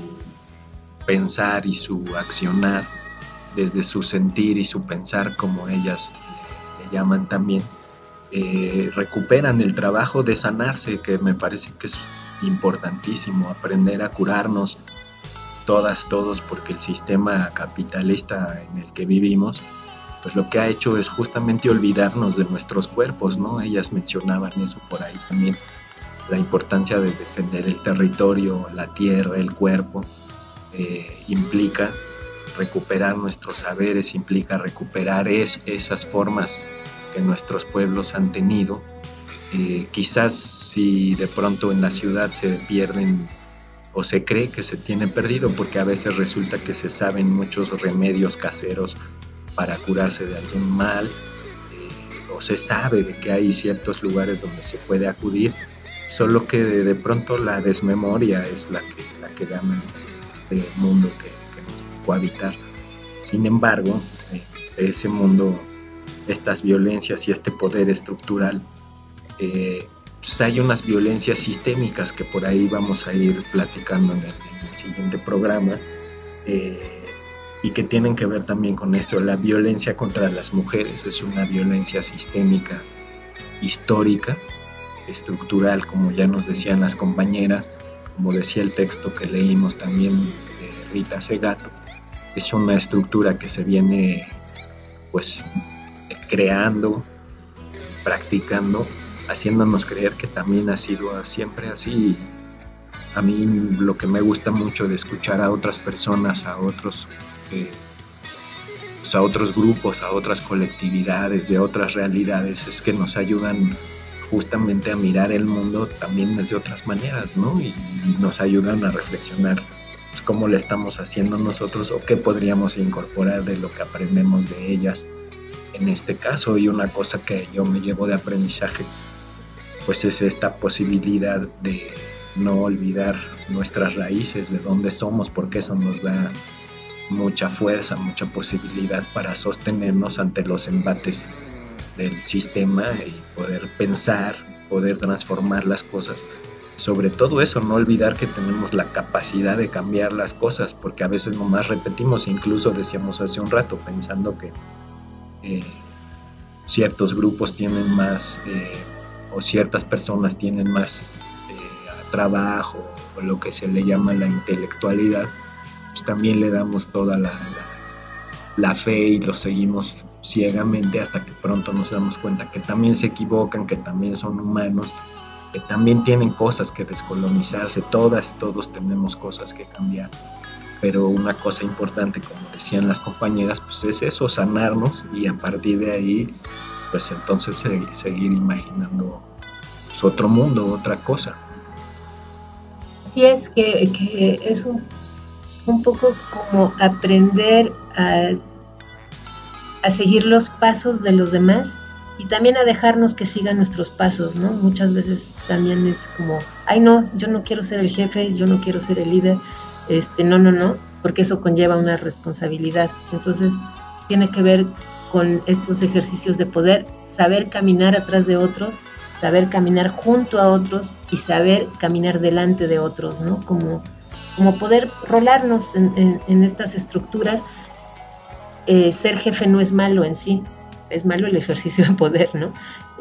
pensar y su accionar, desde su sentir y su pensar, como ellas le, le llaman también, eh, recuperan el trabajo de sanarse, que me parece que es importantísimo, aprender a curarnos todas, todos, porque el sistema capitalista en el que vivimos, pues lo que ha hecho es justamente olvidarnos de nuestros cuerpos, ¿no? Ellas mencionaban eso por ahí también, la importancia de defender el territorio, la tierra, el cuerpo, eh, implica recuperar nuestros saberes, implica recuperar es, esas formas que nuestros pueblos han tenido. Eh, quizás si de pronto en la ciudad se pierden o se cree que se tienen perdido, porque a veces resulta que se saben muchos remedios caseros para curarse de algún mal, eh, o se sabe de que hay ciertos lugares donde se puede acudir, solo que de, de pronto la desmemoria es la que, la que gana en este mundo que, que nos tocó habitar. Sin embargo, eh, ese mundo, estas violencias y este poder estructural, eh, pues hay unas violencias sistémicas que por ahí vamos a ir platicando en el, en el siguiente programa, eh, y que tienen que ver también con esto. La violencia contra las mujeres es una violencia sistémica, histórica, estructural, como ya nos decían las compañeras, como decía el texto que leímos también de Rita Segato. Es una estructura que se viene pues creando, practicando, haciéndonos creer que también ha sido siempre así. A mí lo que me gusta mucho de escuchar a otras personas, a otros eh, pues a otros grupos, a otras colectividades de otras realidades, es que nos ayudan justamente a mirar el mundo también desde otras maneras, ¿no? Y, y nos ayudan a reflexionar pues, cómo le estamos haciendo nosotros o qué podríamos incorporar de lo que aprendemos de ellas en este caso. Y una cosa que yo me llevo de aprendizaje pues es esta posibilidad de no olvidar nuestras raíces, de dónde somos, porque eso nos da mucha fuerza, mucha posibilidad para sostenernos ante los embates del sistema y poder pensar, poder transformar las cosas. Sobre todo eso, no olvidar que tenemos la capacidad de cambiar las cosas, porque a veces nomás repetimos, incluso decíamos hace un rato, pensando que eh, ciertos grupos tienen más, eh, o ciertas personas tienen más eh, trabajo, o lo que se le llama la intelectualidad, pues también le damos toda la, la, la fe y lo seguimos ciegamente hasta que pronto nos damos cuenta que también se equivocan, que también son humanos, que también tienen cosas que descolonizarse. Todas, todos tenemos cosas que cambiar, pero una cosa importante, como decían las compañeras, pues es eso, sanarnos, y a partir de ahí pues entonces seguir, seguir imaginando pues, otro mundo, otra cosa. Así es, que, que es un, un poco como aprender a a seguir los pasos de los demás y también a dejarnos que sigan nuestros pasos, ¿no? Muchas veces también es como, ay no, yo no quiero ser el jefe, yo no quiero ser el líder, este, no, no, no, porque eso conlleva una responsabilidad. Entonces tiene que ver con estos ejercicios de poder saber caminar atrás de otros, saber caminar junto a otros y saber caminar delante de otros, ¿no? Como, como poder rolarnos en, en, en estas estructuras. Eh, ser jefe no es malo en sí, es malo el ejercicio de poder, ¿no? Es,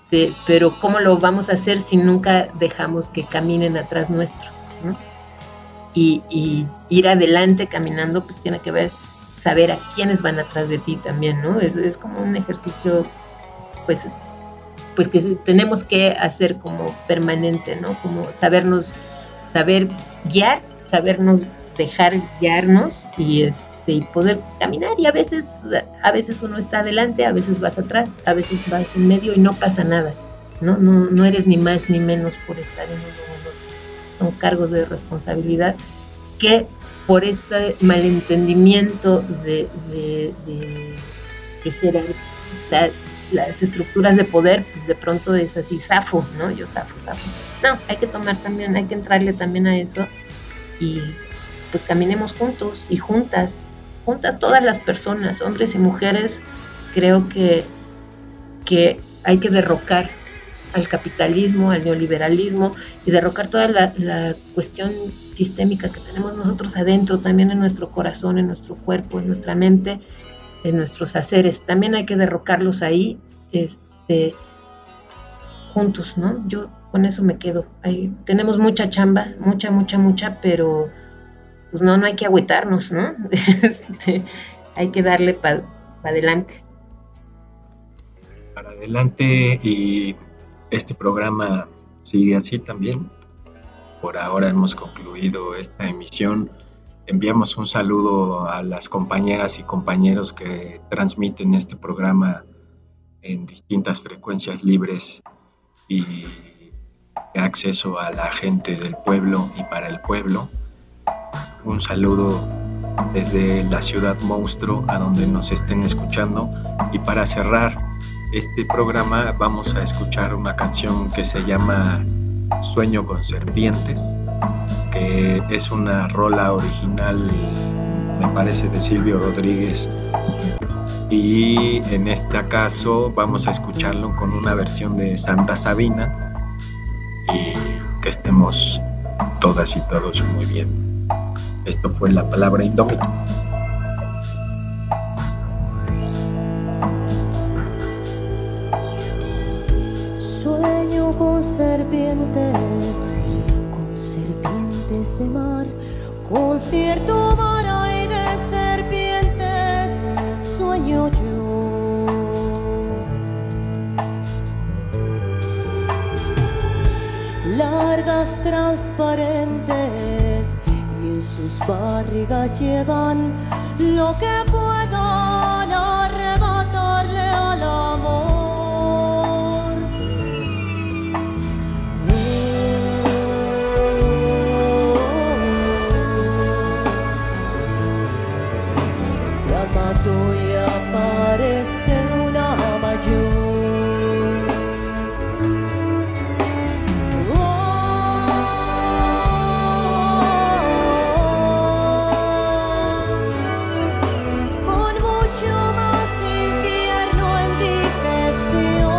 este, pero ¿cómo lo vamos a hacer si nunca dejamos que caminen atrás nuestro, ¿no? Y, y ir adelante caminando, pues tiene que ver saber a quiénes van atrás de ti también, ¿no? Es, es como un ejercicio, pues, pues que tenemos que hacer como permanente, ¿no? Como sabernos, saber guiar, sabernos dejar guiarnos y este y poder caminar. Y a veces, a veces uno está adelante, a veces vas atrás, a veces vas en medio y no pasa nada, ¿no? No, no eres ni más ni menos por estar en uno. Son cargos de responsabilidad que por este malentendimiento de, de, de, de jerarquía, las estructuras de poder, pues de pronto es así, zafo, ¿no? Yo zafo, zafo. No, hay que tomar también, hay que entrarle también a eso y pues caminemos juntos y juntas, juntas todas las personas, hombres y mujeres. Creo que, que hay que derrocar al capitalismo, al neoliberalismo y derrocar toda la, la cuestión sistémica que tenemos nosotros adentro, también en nuestro corazón, en nuestro cuerpo, en nuestra mente, en nuestros haceres. También hay que derrocarlos ahí, este, juntos, ¿no? Yo con eso me quedo. Hay, tenemos mucha chamba, mucha, mucha, mucha, pero pues no, no hay que agüitarnos, ¿no? Este, hay que darle para pa adelante. Para adelante, y este programa sigue así también. Por ahora hemos concluido esta emisión. Enviamos un saludo a las compañeras y compañeros que transmiten este programa en distintas frecuencias libres y de acceso a la gente del pueblo y para el pueblo. Un saludo desde la ciudad monstruo a donde nos estén escuchando. Y para cerrar este programa vamos a escuchar una canción que se llama Sueño con Serpientes, que es una rola original, me parece, de Silvio Rodríguez, y en este caso vamos a escucharlo con una versión de Santa Sabina, y que estemos todas y todos muy bien. Esto fue La Palabra Indómita. Sueño con serpientes, con serpientes de mar, con cierto mar hay de serpientes, sueño yo. Largas, transparentes, y en sus barrigas llevan lo que puedan arrebatarle al amor. Y aparece una mayor. Oh, con mucho más infierno en digestión.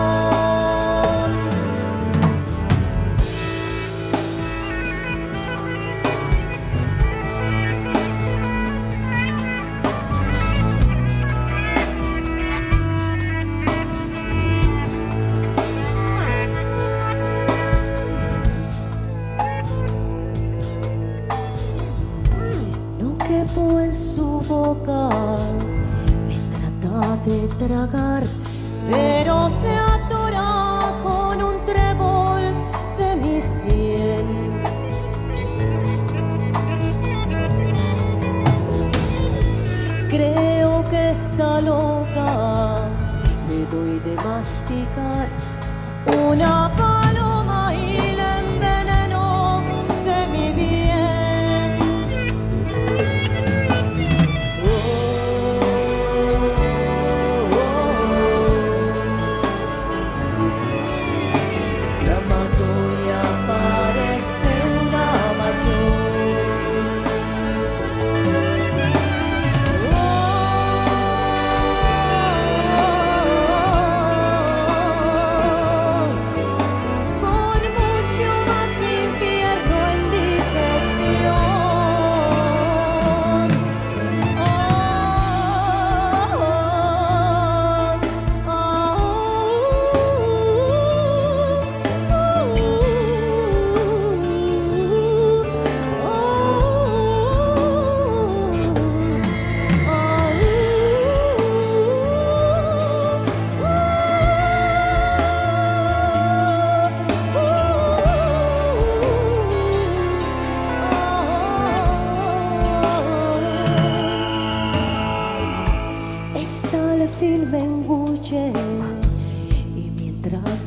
En su boca me trata de tragar, pero se atora con un trébol de mi sien. Creo que está loca, le doy de masticar una paloma y la enveneno de mi bien.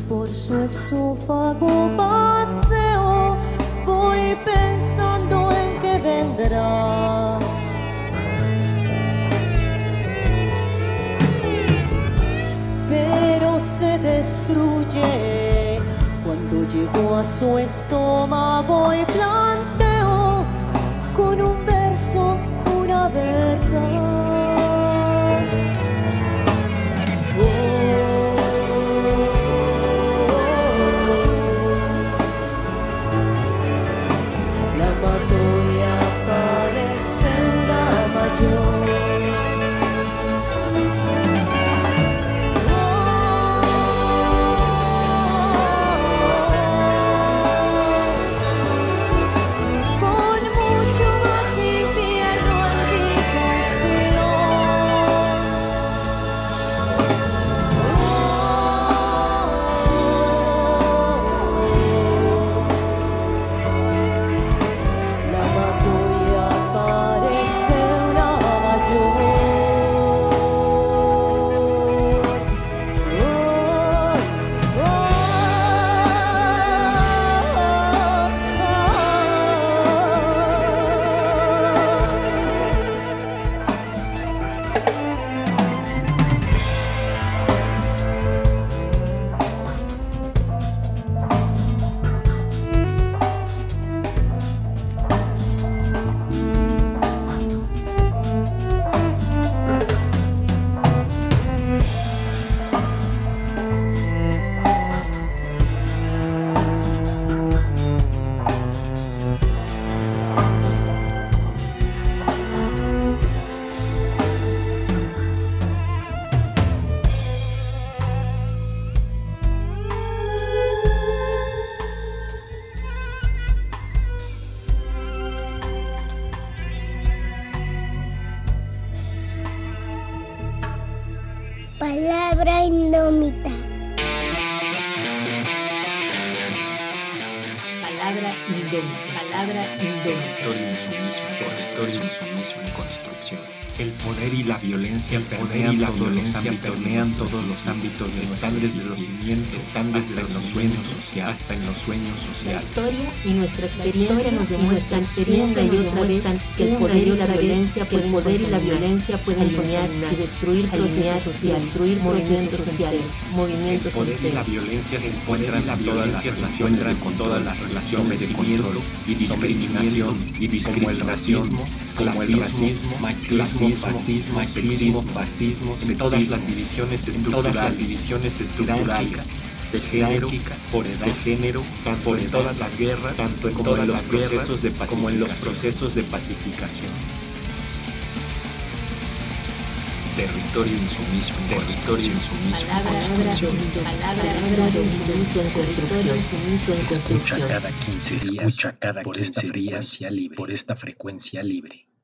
por su esófago paseo, voy pensando en que vendrá. Pero se destruye cuando llegó a su estómago y planteó con un verso una verdad. Palabra indómita. Palabra indómita. Palabra indómita. Territorio insumiso, territorio insumiso en construcción. El poder y la violencia permean todos los ámbitos, permean todos los ámbitos de están desde los cimientos, están desde los sueños sociales hasta en los sueños sociales. La historia y nuestra experiencia nos demuestran una y otra vez que el poder y la violencia, el poder y la violencia pueden alinear y destruir alinear y destruir movimientos sociales, movimientos El poder y la violencia se encuentran en todas las relaciones, con todas las relaciones de control y discriminación y discriminación, como el racismo, machismo, fascismo, machismo, fascismo, en todas las divisiones estructurales, divisiones estructurales de género, por edad, de género, tanto en todas las guerras, tanto en todos los procesos de como en los procesos de pacificación. Territorio insumiso, territorio insumiso en construcción. Escucha cada quince días, escucha cada por esta frecuencia libre, por esta frecuencia libre.